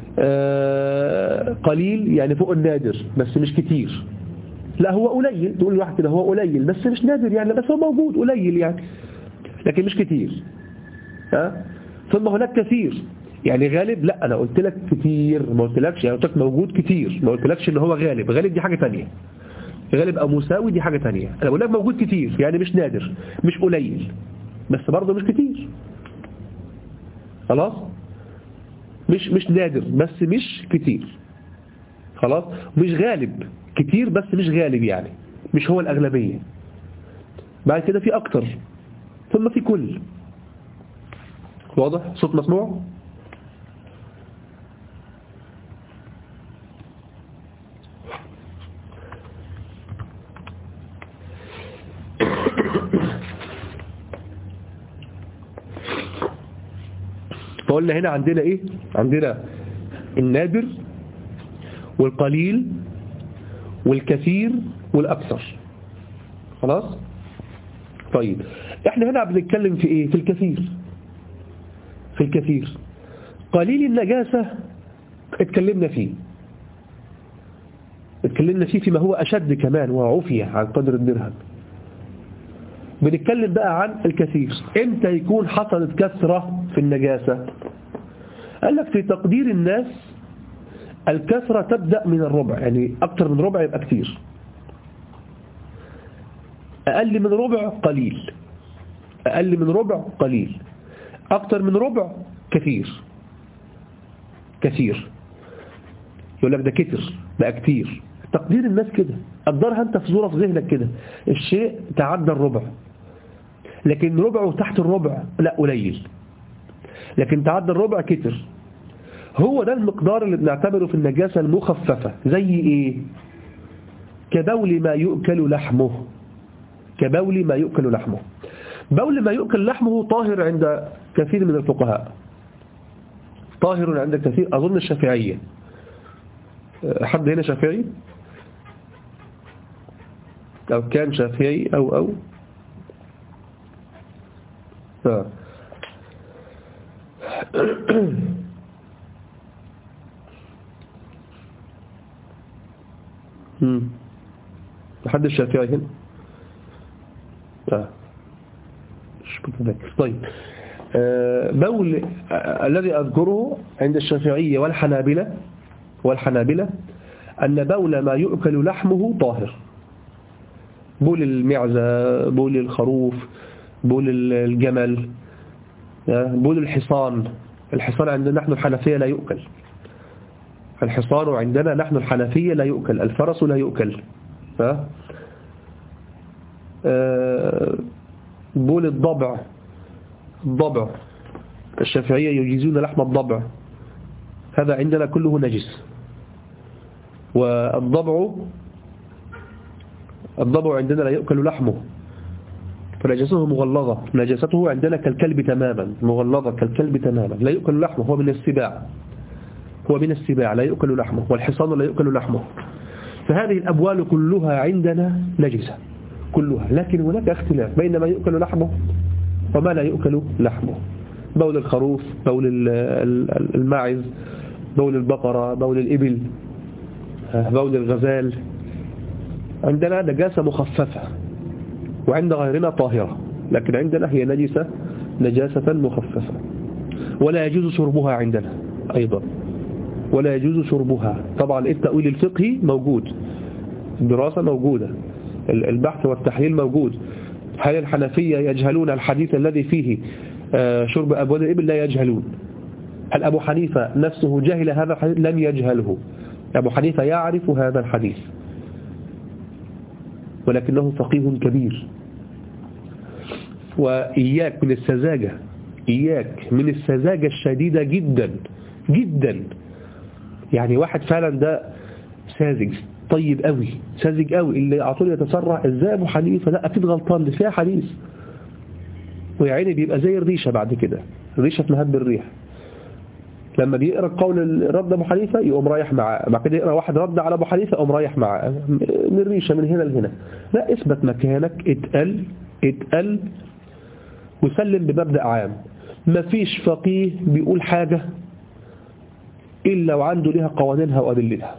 آه قليل يعني فوق النادر بس مش كتير. لا هو قليل، تقول لواحد كده هو قليل بس مش نادر يعني، بس هو موجود قليل يعني لكن مش كتير. ها؟ ثم هناك كثير يعني غالب. لا أنا قلت لك كتير، ما قلتلكش يعني، قلت لك موجود كتير، ما قلتلكش إن هو غالب. غالب دي حاجة تانية، غالب أو مساوي دي حاجة تانية. أنا بقول لك موجود كتير يعني مش نادر مش قليل بس برضه مش كتير. خلاص، مش مش نادر بس مش كتير. خلاص، مش غالب، كتير بس مش غالب يعني مش هو الأغلبية. بعد كده في أكتر ثم في كل. واضح؟ صوت مسموع؟ فقلنا هنا عندنا ايه؟ عندنا النادر والقليل والكثير والأكثر. خلاص؟ طيب احنا هنا بنتكلم في ايه؟ في الكثير. في الكثير قليل النجاسة اتكلمنا فيه اتكلمنا فيه فيما هو أشد كمان وعفية عن قدر الدرهم. بنتكلم بقى عن الكثير. امتى يكون حصلت كثرة في النجاسة؟ قال لك في تقدير الناس الكثرة تبدأ من الربع، يعني أكثر من ربع يبقى كثير، أقل من ربع قليل، أقل من ربع قليل، أكثر من ربع كثير. كثير يقول لك ده كتر بقى كتير. تقدير الناس كده، قدرها أنت في صورة في ذهنك كده، الشيء تعدى الربع، لكن ربعه تحت الربع لا قليل، لكن تعدى الربع كتر. هو ده المقدار اللي بنعتبره في النجاسة المخففة. زي ايه؟ كبول ما يؤكل لحمه. كبول ما يؤكل لحمه. بول ما يؤكل لحمه طاهر عند كثير من الفقهاء، طاهر عند كثير، أظن الشافعية. حد هنا شافعي أو كان شافعي أو أو آه. امم لحد الشافعي هنا آه. مش متذكر. طيب آه بول آه الذي أذكره عند الشافعية والحنابلة والحنابلة أن بول ما يؤكل لحمه طاهر. بول المعزة، بول الخروف، بول الجمل، بول الحصان. الحصان عندنا نحن الحنفية لا يؤكل. الحصان عندنا نحن الحنفية لا يؤكل. الفرس لا يؤكل. ها؟ بول الضبع، الضبع الشافعية يجيزون لحم الضبع، هذا عندنا كله نجس. والضبع الضبع عندنا لا يؤكل لحمه، فنجسته مغلظة. نجسته عندنا كالكلب تماما، مغلظة كالكلب تماما، لا يؤكل لحمه، هو من السباع، هو من السباع لا يؤكل لحمه. والحصان لا يؤكل لحمه. فهذه الأبوال كلها عندنا نجسة كلها، لكن هناك اختلاف بين ما يؤكل لحمه وما لا يؤكل لحمه. بول الخروف، بول الماعز، بول البقرة، بول الإبل، بول الغزال، عندنا نجاسة مخففة، وعند غيرنا طاهرة، لكن عندنا هي نجسة نجاسة مخففة. ولا يجوز شربها عندنا أيضا، ولا يجوز شربها. طبعا التأويل الفقهي موجود، الدراسة موجودة، البحث والتحليل موجود. هل الحنفية يجهلون الحديث الذي فيه شرب أبوال الإبل؟ لا يجهلون. هل أبو حنيفة نفسه جهل هذا الحديث؟ لم يجهله. أبو حنيفة يعرف هذا الحديث. ولكنه فقيه كبير. وإياك من السذاجة، إياك من السذاجة الشديدة جدا جدا. يعني واحد فعلا ده ساذج طيب قوي، ساذج قوي، اللي على طول يتسرع ازاي ابو حنيفه لا اكيد غلطان، ده فيها حديث، ويعني بيبقى زي الريشه بعد كده، الريشه في مهب الريح. لما بيقرا قول الرد ابو حنيفه يقوم رايح معاه، بعد كده يقرا واحد رد على ابو حنيفه يقوم رايح معاه، من الريشه من هنا لهنا. لا، اثبت مكانك، اتقل اتقل وسلم بمبدأ عام. مفيش فقيه بيقول حاجه الا وعنده لها قوانينها وادلتها.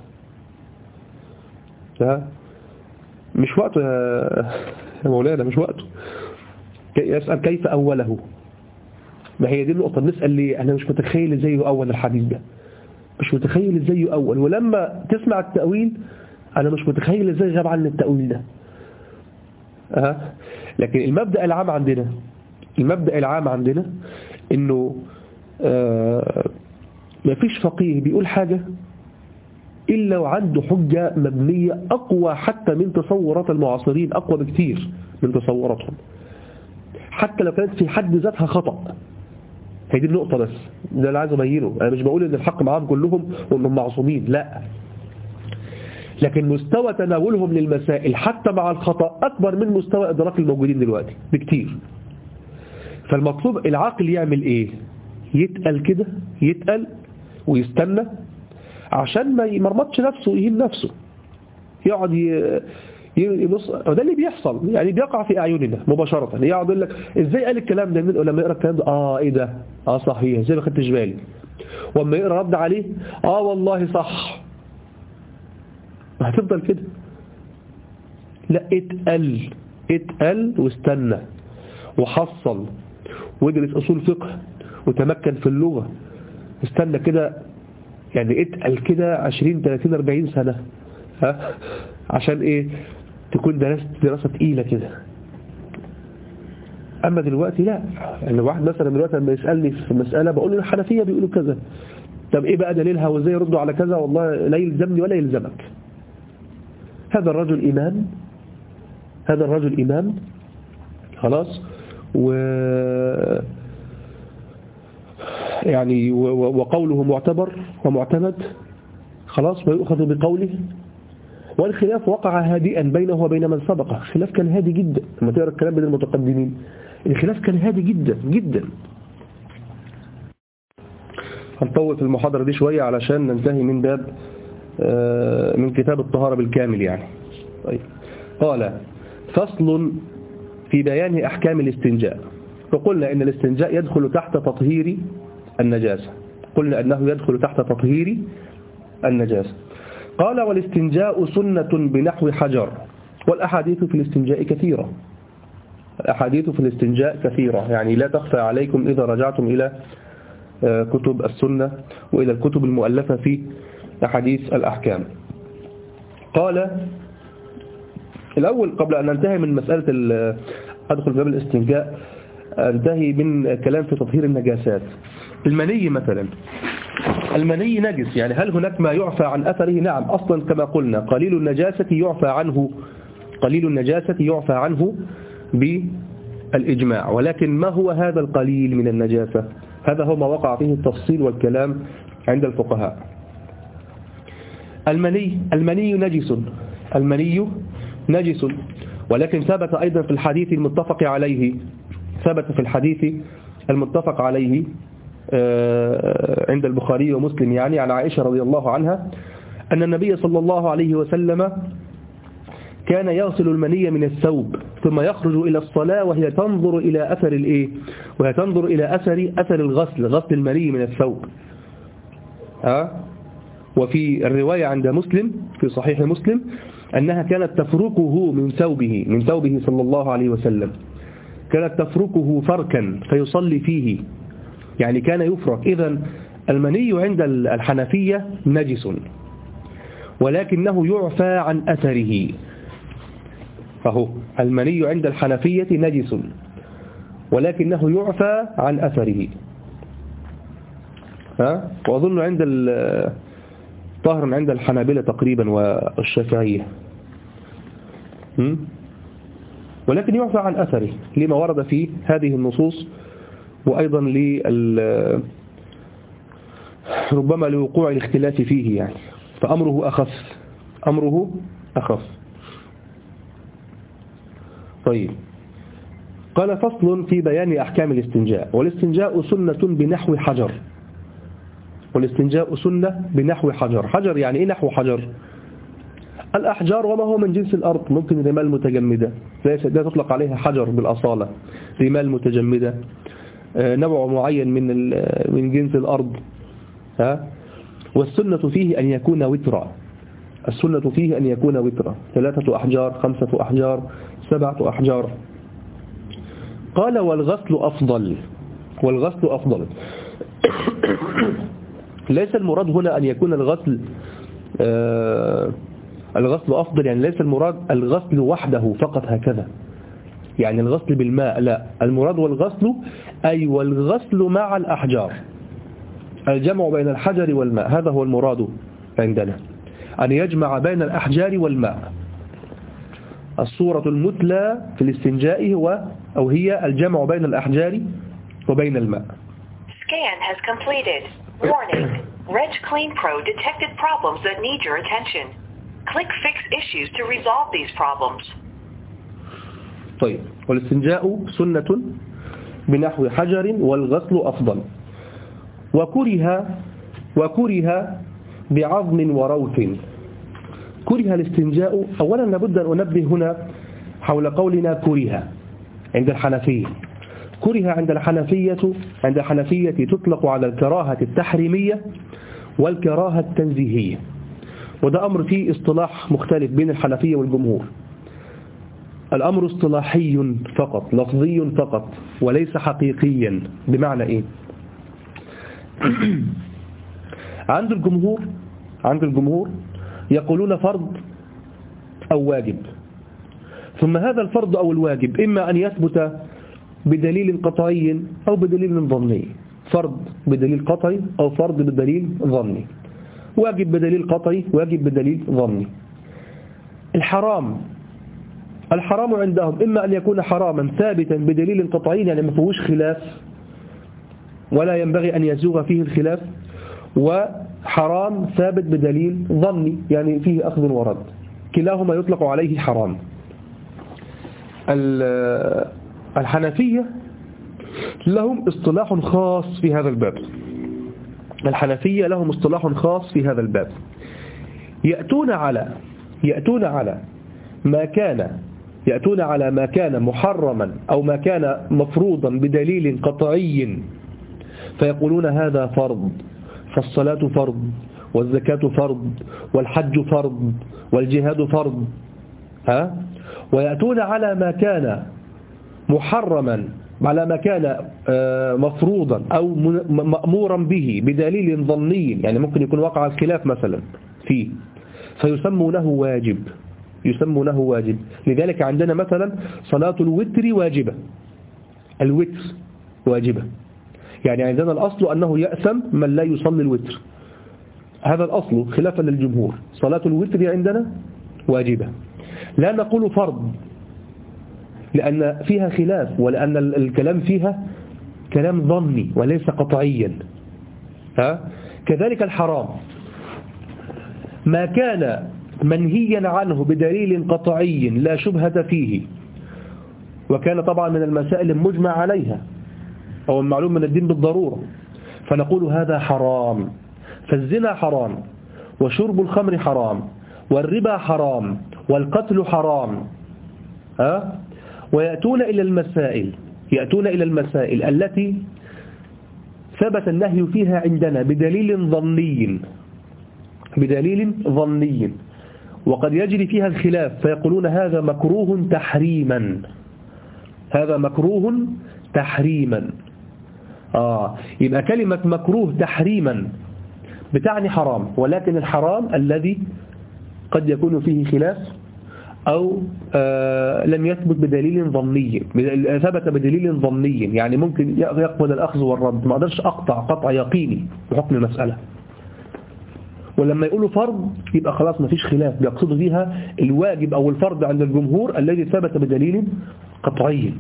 مش وقته يا مولانا، مش وقته يسأل كيف أوله. ما هي دي النقطة، بنسأل ليه؟ أنا مش متخيل ازاي يؤول الحديث ده، مش متخيل ازاي يؤول، ولما تسمع التأويل أنا مش متخيل ازاي غاب عن التأويل ده. أه؟ لكن المبدأ العام عندنا، المبدأ العام عندنا إنه آه ما فيش فقيه بيقول حاجة إلا وعنده حجة مبنية أقوى حتى من تصورات المعاصرين، أقوى بكثير من تصوراتهم، حتى لو كانت في حد ذاتها خطأ. هي دي النقطة بس، ده اللي عايز أبينه. أنا مش بقول إن الحق معاهم كلهم وإنهم معصومين، لا، لكن مستوى تناولهم للمسائل حتى مع الخطأ أكبر من مستوى إدراك الموجودين دلوقتي بكثير. فالمطلوب العاقل يعمل إيه؟ يتقل كده، يتقل ويستنى عشان ما يمرمطش نفسه ويهين نفسه، يقعد يبص. وده اللي بيحصل، يعني بيقع في أعيننا مباشرة. يقعد يقول لك ازاي قال الكلام ده، لما يقرأ الكلام ده اه ايه ده، اه صحيح زي ما خدتش بالي، واما يقرأ رد عليه اه والله صح. هتفضل كده؟ لا، اتقل اتقل واستنى وحصل وادرس أصول فقه وتمكن في اللغة. استنى كده، يعني اتقل كده عشرين ثلاثين أربعين سنة، ها، عشان ايه؟ تكون درست دراسة تقيلة كده. اما دلوقتي لا، يعني واحد مثلا دلوقتي لما يسألني في مسألة بقول له الحنفية بيقولوا كذا، طب ايه بقى دليلها وازاي يردوا على كذا؟ والله لا يلزمني ولا يلزمك. هذا الرجل إمام، هذا الرجل إمام خلاص، و يعني وقوله معتبر ومعتمد خلاص، ويؤخذ بقوله. والخلاف وقع هادئا بينه وبين من سبقه، الخلاف كان هادي جدا. لما تقرأ الكلام بين المتقدمين الخلاف كان هادي جدا جدا. هنطول في المحاضرة دي شوية علشان ننتهي من باب من كتاب الطهارة بالكامل يعني. طيب، قال فصل في بيان أحكام الاستنجاء. وقلنا إن الاستنجاء يدخل تحت تطهير النجاسة، قلنا أنه يدخل تحت تطهير النجاسة. قال والاستنجاء سنة بنحو حجر. والأحاديث في الاستنجاء كثيرة، الأحاديث في الاستنجاء كثيرة، يعني لا تخفى عليكم إذا رجعتم إلى كتب السنة وإلى الكتب المؤلفة في أحاديث الأحكام. قال الأول قبل أن ننتهي من مسألة أدخل باب الاستنجاء، انتهي من كلام في تطهير النجاسات. المني مثلا، المني نجس، يعني هل هناك ما يعفى عن أثره؟ نعم، أصلا كما قلنا قليل النجاسة يعفى عنه، قليل النجاسة يعفى عنه بالإجماع. ولكن ما هو هذا القليل من النجاسة؟ هذا هو ما وقع فيه التفصيل والكلام عند الفقهاء. المني المني نجس، المني نجس، ولكن ثبت أيضا في الحديث المتفق عليه، ثبت في الحديث المتفق عليه عند البخاري ومسلم، يعني عن عائشة رضي الله عنها أن النبي صلى الله عليه وسلم كان يغسل المني من الثوب ثم يخرج إلى الصلاة وهي تنظر إلى أثر الإيه؟ وهي تنظر إلى أثر أثر الغسل، غسل المني من الثوب. ها؟ وفي الرواية عند مسلم في صحيح مسلم أنها كانت تفركه من ثوبه، من ثوبه صلى الله عليه وسلم، كانت تفركه فركا فيصلي فيه، يعني كان يفرك. إذن المني عند الحنفية نجس، ولكنه يعفى عن أثره. فهو المني عند الحنفية نجس ولكنه يعفى عن أثره. ها؟ وأظن عند طهر عند الحنابلة تقريبا والشافعية. ولكن يعفى عن أثره لما ورد في هذه النصوص، وأيضا لل ربما لوقوع الاختلاف فيه يعني، فأمره أخف أمره أخف. طيب، قال فصل في بيان أحكام الاستنجاء. والاستنجاء سنة بنحو حجر. والاستنجاء سنة بنحو حجر. حجر يعني إيه نحو حجر؟ الأحجار وما هو من جنس الأرض، ممكن رمال متجمدة لا تطلق عليها حجر بالأصالة، رمال متجمدة، نوع معين من من جنس الأرض. ها؟ والسنة فيه أن يكون وترا. السنة فيه أن يكون وترا، ثلاثة أحجار، خمسة أحجار، سبعة أحجار. قال والغسل أفضل. والغسل أفضل ليس المراد هنا أن يكون الغسل آه الغسل أفضل، يعني ليس المراد الغسل وحده فقط هكذا، يعني الغسل بالماء، لا، المراد والغسل أي والغسل مع الأحجار، الجمع بين الحجر والماء، هذا هو المراد عندنا، أن يجمع بين الأحجار والماء. الصورة المثلى في الاستنجاء هو أو هي الجمع بين الأحجار وبين الماء. Scan has completed. Warning. Reg Clean Pro detected problems that need your attention. Click Fix Issues to resolve these problems. طيب، والاستنجاء سنة بنحو حجر والغسل أفضل. وكره وكره بعظم وروث. كره الاستنجاء. أولا لابد أن أنبه هنا حول قولنا كره عند الحنفية. كره عند الحنفية عند الحنفية تطلق على الكراهة التحريمية والكراهة التنزيهية، وده أمر فيه اصطلاح مختلف بين الحنفية والجمهور. الأمر اصطلاحي فقط، لفظي فقط، وليس حقيقيا. بمعنى إيه؟ عند الجمهور عند الجمهور يقولون فرض أو واجب، ثم هذا الفرض أو الواجب إما أن يثبت بدليل قطعي أو بدليل ظني. فرض بدليل قطعي أو فرض بدليل ظني، واجب بدليل قطعي، واجب بدليل ظني. الحرام الحرام عندهم إما أن يكون حراما ثابتا بدليل قطعي، يعني ما فيهوش خلاف ولا ينبغي أن يزوغ فيه الخلاف، وحرام ثابت بدليل ظني يعني فيه أخذ ورد، كلاهما يطلق عليه حرام. الحنفية لهم اصطلاح خاص في هذا الباب. الحنفية لهم اصطلاح خاص في هذا الباب. يأتون على يأتون على ما كان يأتون على ما كان محرما أو ما كان مفروضا بدليل قطعي، فيقولون هذا فرض، فالصلاة فرض، والزكاة فرض، والحج فرض، والجهاد فرض. ها؟ ويأتون على ما كان محرما، على ما كان مفروضا أو مأمورا به بدليل ظني، يعني ممكن يكون وقع الخلاف مثلا فيه، فيسمونه واجب يسمونه واجب. لذلك عندنا مثلا صلاة الوتر واجبة، الوتر واجبة، يعني عندنا الأصل أنه يأثم من لا يصلي الوتر، هذا الأصل خلافا للجمهور. صلاة الوتر عندنا واجبة، لا نقول فرض لأن فيها خلاف، ولأن الكلام فيها كلام ظني وليس قطعيا. ها؟ كذلك الحرام ما كان منهيا عنه بدليل قطعي لا شبهة فيه، وكان طبعا من المسائل المجمع عليها أو المعلوم من الدين بالضرورة، فنقول هذا حرام. فالزنا حرام، وشرب الخمر حرام، والربا حرام، والقتل حرام. ها؟ ويأتون إلى المسائل يأتون إلى المسائل التي ثبت النهي فيها عندنا بدليل ظني بدليل ظني وقد يجري فيها الخلاف، فيقولون هذا مكروه تحريما هذا مكروه تحريما آه يبقى كلمة مكروه تحريما بتعني حرام، ولكن الحرام الذي قد يكون فيه خلاف أو آه لم يثبت بدليل ظني، ثبت بدليل ظني، يعني ممكن يقبل الأخذ والرد، ما أقدرش أقطع قطع يقيني بحكم المسألة. ولما يقولوا فرض يبقى خلاص ما فيش خلاف، بيقصدوا فيها الواجب أو الفرض عند الجمهور الذي ثبت بدليل قطعي.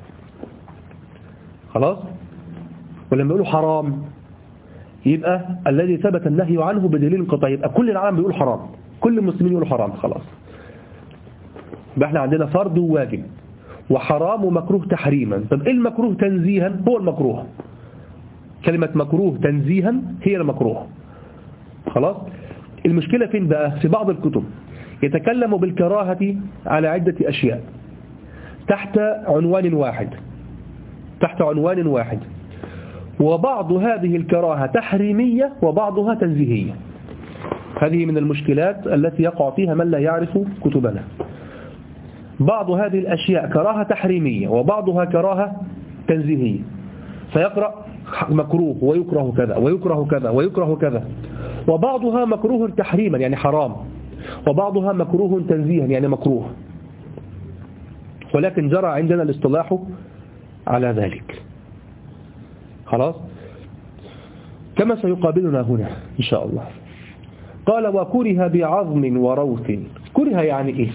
خلاص. ولما يقولوا حرام يبقى الذي ثبت النهي عنه بدليل قطعي، يبقى كل العالم بيقول حرام، كل المسلمين يقولوا حرام. خلاص. يبقى احنا عندنا فرض وواجب وحرام ومكروه تحريما. طب ايه المكروه تنزيها؟ هو المكروه. كلمة مكروه تنزيها هي المكروه. خلاص. المشكلة فين بقى؟ في بعض الكتب يتكلم بالكراهة على عدة أشياء تحت عنوان واحد تحت عنوان واحد وبعض هذه الكراهة تحريمية وبعضها تنزيهية. هذه من المشكلات التي يقع فيها من لا يعرف كتبنا. بعض هذه الأشياء كراهة تحريمية وبعضها كراهة تنزيهية، فيقرأ مكروه ويكره كذا ويكره كذا ويكره كذا، وبعضها مكروه تحريما يعني حرام، وبعضها مكروه تنزيها يعني مكروه، ولكن جرى عندنا الاصطلاح على ذلك. خلاص. كما سيقابلنا هنا إن شاء الله. قال وكره بعظم وروث. كره يعني إيه؟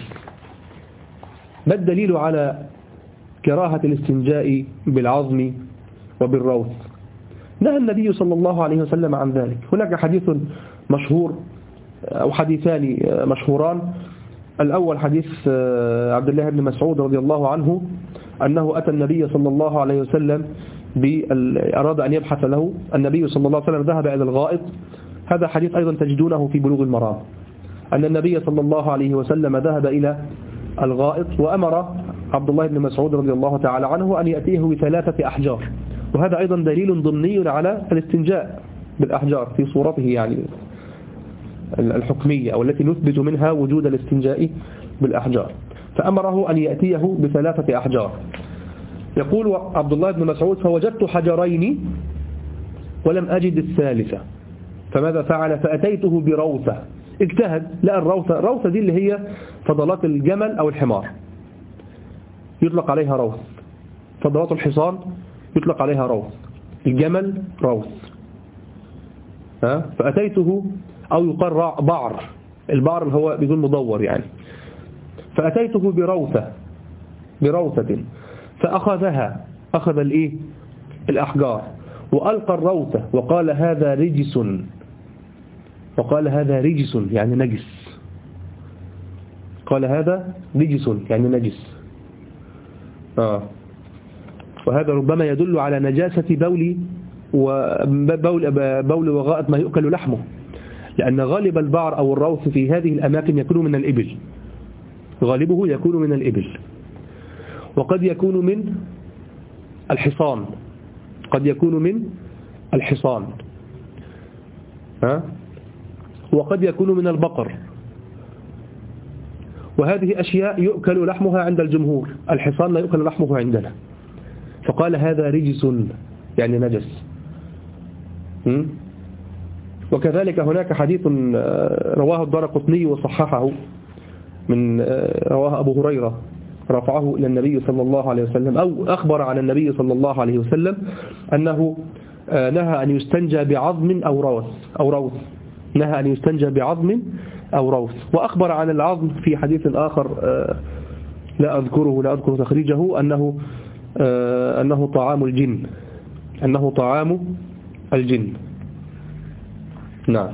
ما الدليل على كراهة الاستنجاء بالعظم وبالروث؟ نهى النبي صلى الله عليه وسلم عن ذلك. هناك حديث مشهور أو حديثان مشهوران. الأول حديث عبد الله بن مسعود رضي الله عنه أنه أتى النبي صلى الله عليه وسلم أراد أن يبحث له. النبي صلى الله عليه وسلم ذهب إلى الغائط. هذا حديث أيضا تجدونه في بلوغ المرام، أن النبي صلى الله عليه وسلم ذهب إلى الغائط وأمر عبد الله بن مسعود رضي الله تعالى عنه أن يأتيه بثلاثة أحجار، وهذا أيضا دليل ضمني على الاستنجاء بالأحجار في صورته يعني الحكمية أو التي نثبت منها وجود الاستنجاء بالأحجار. فأمره أن يأتيه بثلاثة أحجار. يقول عبد الله بن مسعود فوجدت حجرين ولم أجد الثالثة، فماذا فعل؟ فأتيته بروثة. اجتهد لقى الروثة. الروثة دي اللي هي فضلات الجمل أو الحمار يطلق عليها روث، فضلات الحصان يطلق عليها روث، الجمل روث. ها؟ فأتيته أو يقال بعر، البعر اللي هو بدون مدور يعني. فأتيته بروثة بروثة فأخذها، أخذ الإيه؟ الأحجار، وألقى الروثة وقال هذا رجس، وقال هذا رجس يعني نجس، قال هذا رجس يعني نجس. آه. وهذا ربما يدل على نجاسة بول وبول بول وغائط ما يؤكل لحمه، لأن غالب البعر أو الروث في هذه الأماكن يكون من الإبل، غالبه يكون من الإبل، وقد يكون من الحصان، قد يكون من الحصان ها؟ وقد يكون من البقر. وهذه أشياء يؤكل لحمها عند الجمهور، الحصان لا يؤكل لحمه عندنا. فقال هذا رجس يعني نجس. م? وكذلك هناك حديث رواه الدارقطني وصححه من رواه أبو هريرة رفعه إلى النبي صلى الله عليه وسلم، أو أخبر عن النبي صلى الله عليه وسلم أنه نهى أن يستنجى بعظم أو روث أو روث نهى أن يستنجى بعظم أو روث. وأخبر عن العظم في حديث آخر لا أذكره لا أذكر تخريجه أنه أنه طعام الجن أنه طعام الجن. نعم.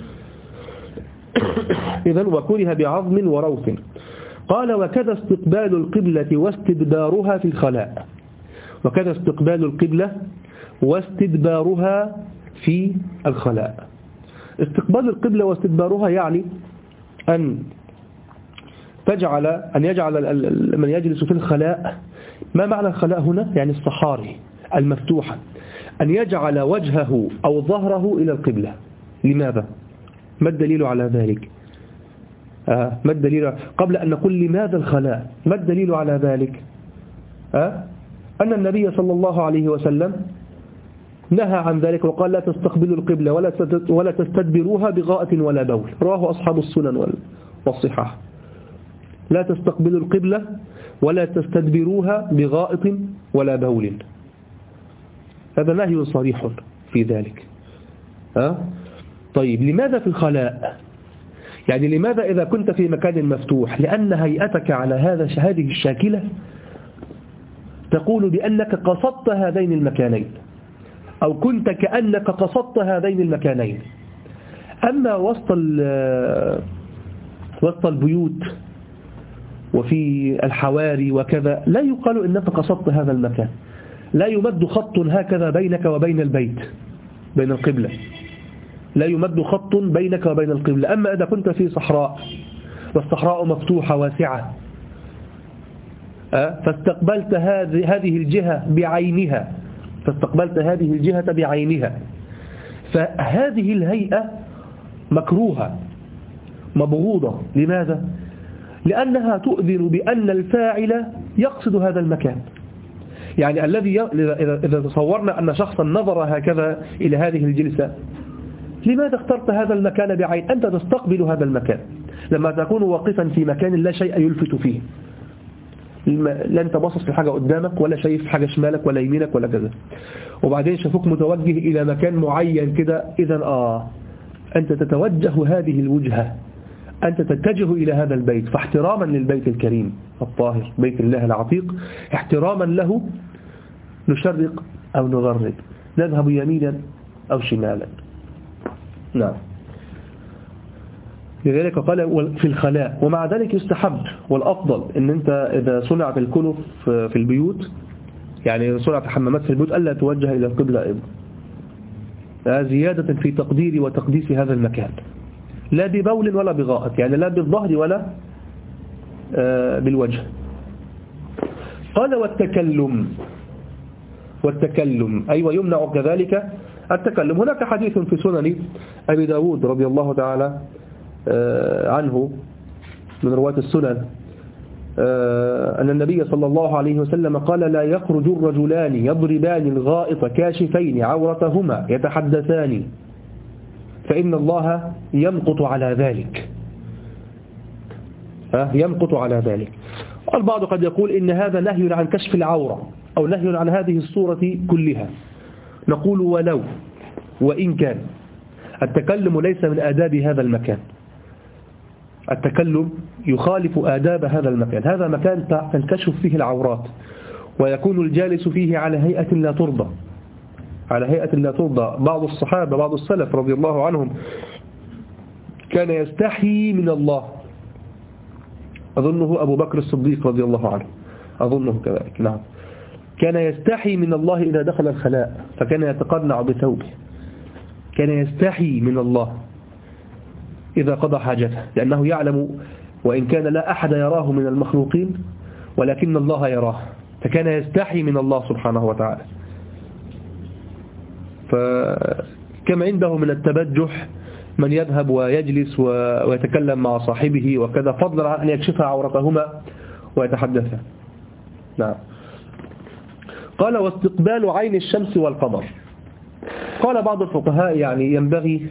إذن وكره بعظم وروث. قال وكذا استقبال القبلة واستدبارها في الخلاء. وكذا استقبال القبلة واستدبارها في الخلاء. استقبال القبلة واستدبارها يعني أن تجعل أن يجعل من يجلس في الخلاء. ما معنى الخلاء هنا؟ يعني الصحاري المفتوحة، أن يجعل وجهه أو ظهره إلى القبلة. لماذا؟ ما الدليل على ذلك؟ آه ما الدليل؟ قبل أن نقول لماذا الخلاء، ما الدليل على ذلك؟ آه أن النبي صلى الله عليه وسلم نهى عن ذلك وقال لا تستقبلوا القبلة ولا ولا تستدبروها بغائط ولا بول. رواه أصحاب السنن والصحاح. لا تستقبلوا القبلة ولا تستدبروها بغائط ولا بول. هذا نهي صريح في ذلك. أه؟ طيب لماذا في الخلاء؟ يعني لماذا إذا كنت في مكان مفتوح؟ لأن هيئتك على هذا هذه الشاكلة تقول بأنك قصدت هذين المكانين، أو كنت كأنك قصدت هذين المكانين. أما وسط وسط البيوت وفي الحواري وكذا لا يقال إنك قصدت هذا المكان، لا يمد خط هكذا بينك وبين البيت، بين القبلة، لا يمد خط بينك وبين القبلة. أما إذا كنت في صحراء والصحراء مفتوحة واسعة فاستقبلت هذه الجهة بعينها فاستقبلت هذه الجهة بعينها فهذه الهيئة مكروهة مبغوضة. لماذا؟ لأنها تؤذن بأن الفاعل يقصد هذا المكان. يعني الذي ي... إذا تصورنا أن شخصا نظر هكذا إلى هذه الجلسة، لماذا اخترت هذا المكان بعين؟ أنت تستقبل هذا المكان. لما تكون واقفا في مكان لا شيء يلفت فيه، لا أنت باصص لحاجة قدامك ولا شايف حاجة شمالك ولا يمينك ولا كذا، وبعدين شافوك متوجه إلى مكان معين كده، إذا آه أنت تتوجه هذه الوجهة، أنت تتجه إلى هذا البيت. فاحتراما للبيت الكريم الطاهر بيت الله العتيق، احتراما له نشرق أو نغرب، نذهب يمينا أو شمالا. نعم. لذلك قال في الخلاء. ومع ذلك يستحب والأفضل أن أنت إذا صنعت الكنف في البيوت، يعني صنعت حمامات في البيوت، ألا توجه إلى القبلة أيضا، زيادة في تقدير وتقديس هذا المكان، لا ببول ولا بغائط، يعني لا بالظهر ولا بالوجه. قال والتكلم والتكلم أي أيوة ويمنع كذلك التكلم. هناك حديث في سنن أبي داود رضي الله تعالى عنه من رواة السنن أن النبي صلى الله عليه وسلم قال لا يخرج الرجلان يضربان الغائط كاشفين عورتهما يتحدثان فإن الله يمقت على ذلك يمقت على ذلك. البعض قد يقول إن هذا نهي عن كشف العورة أو نهي عن هذه الصورة كلها. نقول ولو وإن كان التكلم ليس من آداب هذا المكان، التكلم يخالف آداب هذا المكان. هذا مكان تنكشف فيه العورات، ويكون الجالس فيه على هيئة لا ترضى على هيئة لا ترضى. بعض الصحابة بعض السلف رضي الله عنهم كان يستحي من الله، أظنه أبو بكر الصديق رضي الله عنه، أظنه كذلك. نعم، كان يستحي من الله إذا دخل الخلاء، فكان يتقنع بثوبه، كان يستحي من الله إذا قضى حاجته، لأنه يعلم وإن كان لا أحد يراه من المخلوقين ولكن الله يراه، فكان يستحي من الله سبحانه وتعالى. فكما عنده من التبجح من يذهب ويجلس ويتكلم مع صاحبه وكذا، فضلا عن أن يكشف عورتهما ويتحدثا. نعم. قال واستقبال عين الشمس والقمر. قال بعض الفقهاء يعني ينبغي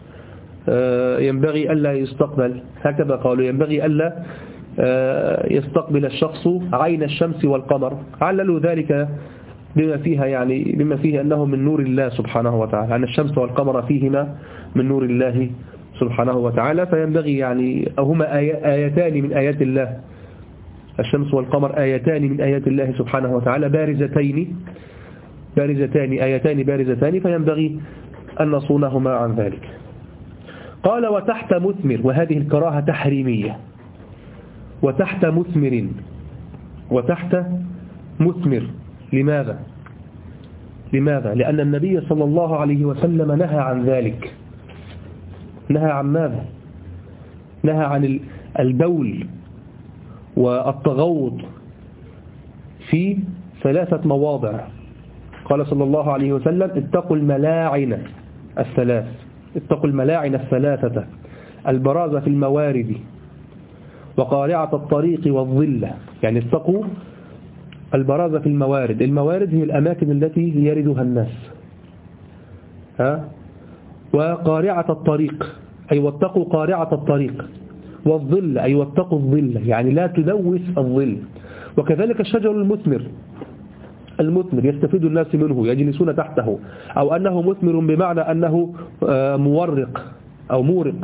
ينبغي ألا يستقبل، هكذا قالوا، ينبغي ألا يستقبل الشخص عين الشمس والقمر، عللوا ذلك بما فيها يعني بما فيه أنه من نور الله سبحانه وتعالى، أن الشمس والقمر فيهما من نور الله سبحانه وتعالى، فينبغي يعني هما آيتان من آيات الله، الشمس والقمر آيتان من آيات الله سبحانه وتعالى بارزتين بارزتان آيتان بارزتان، فينبغي أن نصونهما عن ذلك. قال وتحت مثمر، وهذه الكراهة تحريمية، وتحت مثمر وتحت مثمر. لماذا؟ لماذا؟ لأن النبي صلى الله عليه وسلم نهى عن ذلك. نهى عن ماذا؟ نهى عن البول والتغوط في ثلاثة مواضع. قال صلى الله عليه وسلم اتقوا الملاعن الثلاث اتقوا الملاعن الثلاثة، البراز في الموارد وقارعة الطريق والظلة. يعني اتقوا البراز في الموارد، الموارد هي الأماكن التي يردها الناس، ها؟ وقارعة الطريق أي واتقوا قارعة الطريق، والظل أي واتقوا الظل، يعني لا تلوث الظل. وكذلك الشجر المثمر، المثمر يستفيد الناس منه يجلسون تحته، أو أنه مثمر بمعنى أنه مورق أو مورق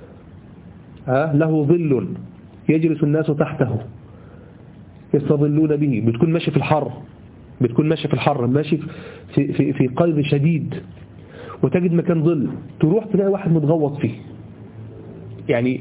له ظل يجلس الناس تحته يستظلون به. بتكون ماشي في الحر بتكون ماشي في الحر ماشي في, في, في قلب شديد وتجد مكان ظل، تروح تلاقي واحد متغوط فيه، يعني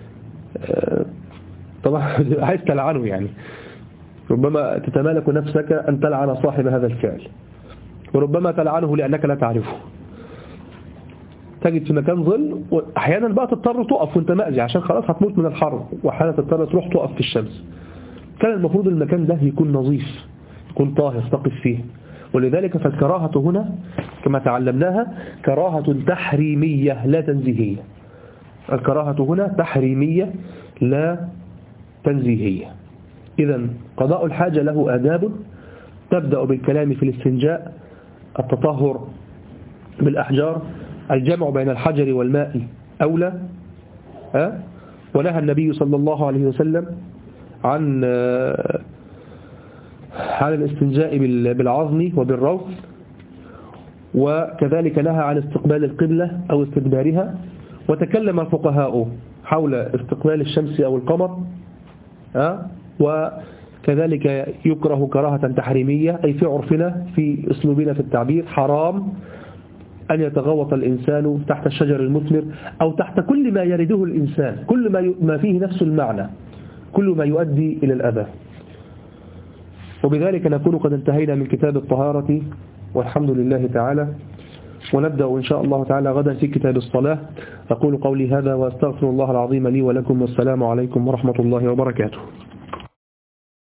طبعا عايز تلعنه، يعني ربما تتمالك نفسك أن تلعن صاحب هذا الفعل، وربما تلعنه لأنك لا تعرفه. تجد في مكان ظل، وأحيانا بقى تضطر تقف وانت مأذي عشان خلاص هتموت من الحر، وأحيانا تضطر تروح تقف في الشمس. كان المفروض المكان ده يكون نظيف يكون طاهر تقف فيه، ولذلك فالكراهة هنا كما تعلمناها كراهة تحريمية لا تنزيهية. الكراهة هنا تحريمية لا تنزيهية. إذا قضاء الحاجة له آداب، تبدأ بالكلام في الاستنجاء، التطهر بالأحجار، الجمع بين الحجر والماء أولى. أه؟ ونهى النبي صلى الله عليه وسلم عن عن الاستنجاء بالعظم وبالروث، وكذلك نهى عن استقبال القبلة أو استدبارها. وتكلم الفقهاء حول استقبال الشمس أو القمر، أه؟ وكذلك يكره كراهة تحريمية، أي في عرفنا في أسلوبنا في التعبير حرام أن يتغوط الإنسان تحت الشجر المثمر أو تحت كل ما يرده الإنسان، كل ما ما فيه نفس المعنى، كل ما يؤدي إلى الأذى. وبذلك نكون قد انتهينا من كتاب الطهارة والحمد لله تعالى، ونبدأ إن شاء الله تعالى غدا في كتاب الصلاة. أقول قولي هذا وأستغفر الله العظيم لي ولكم، والسلام عليكم ورحمة الله وبركاته.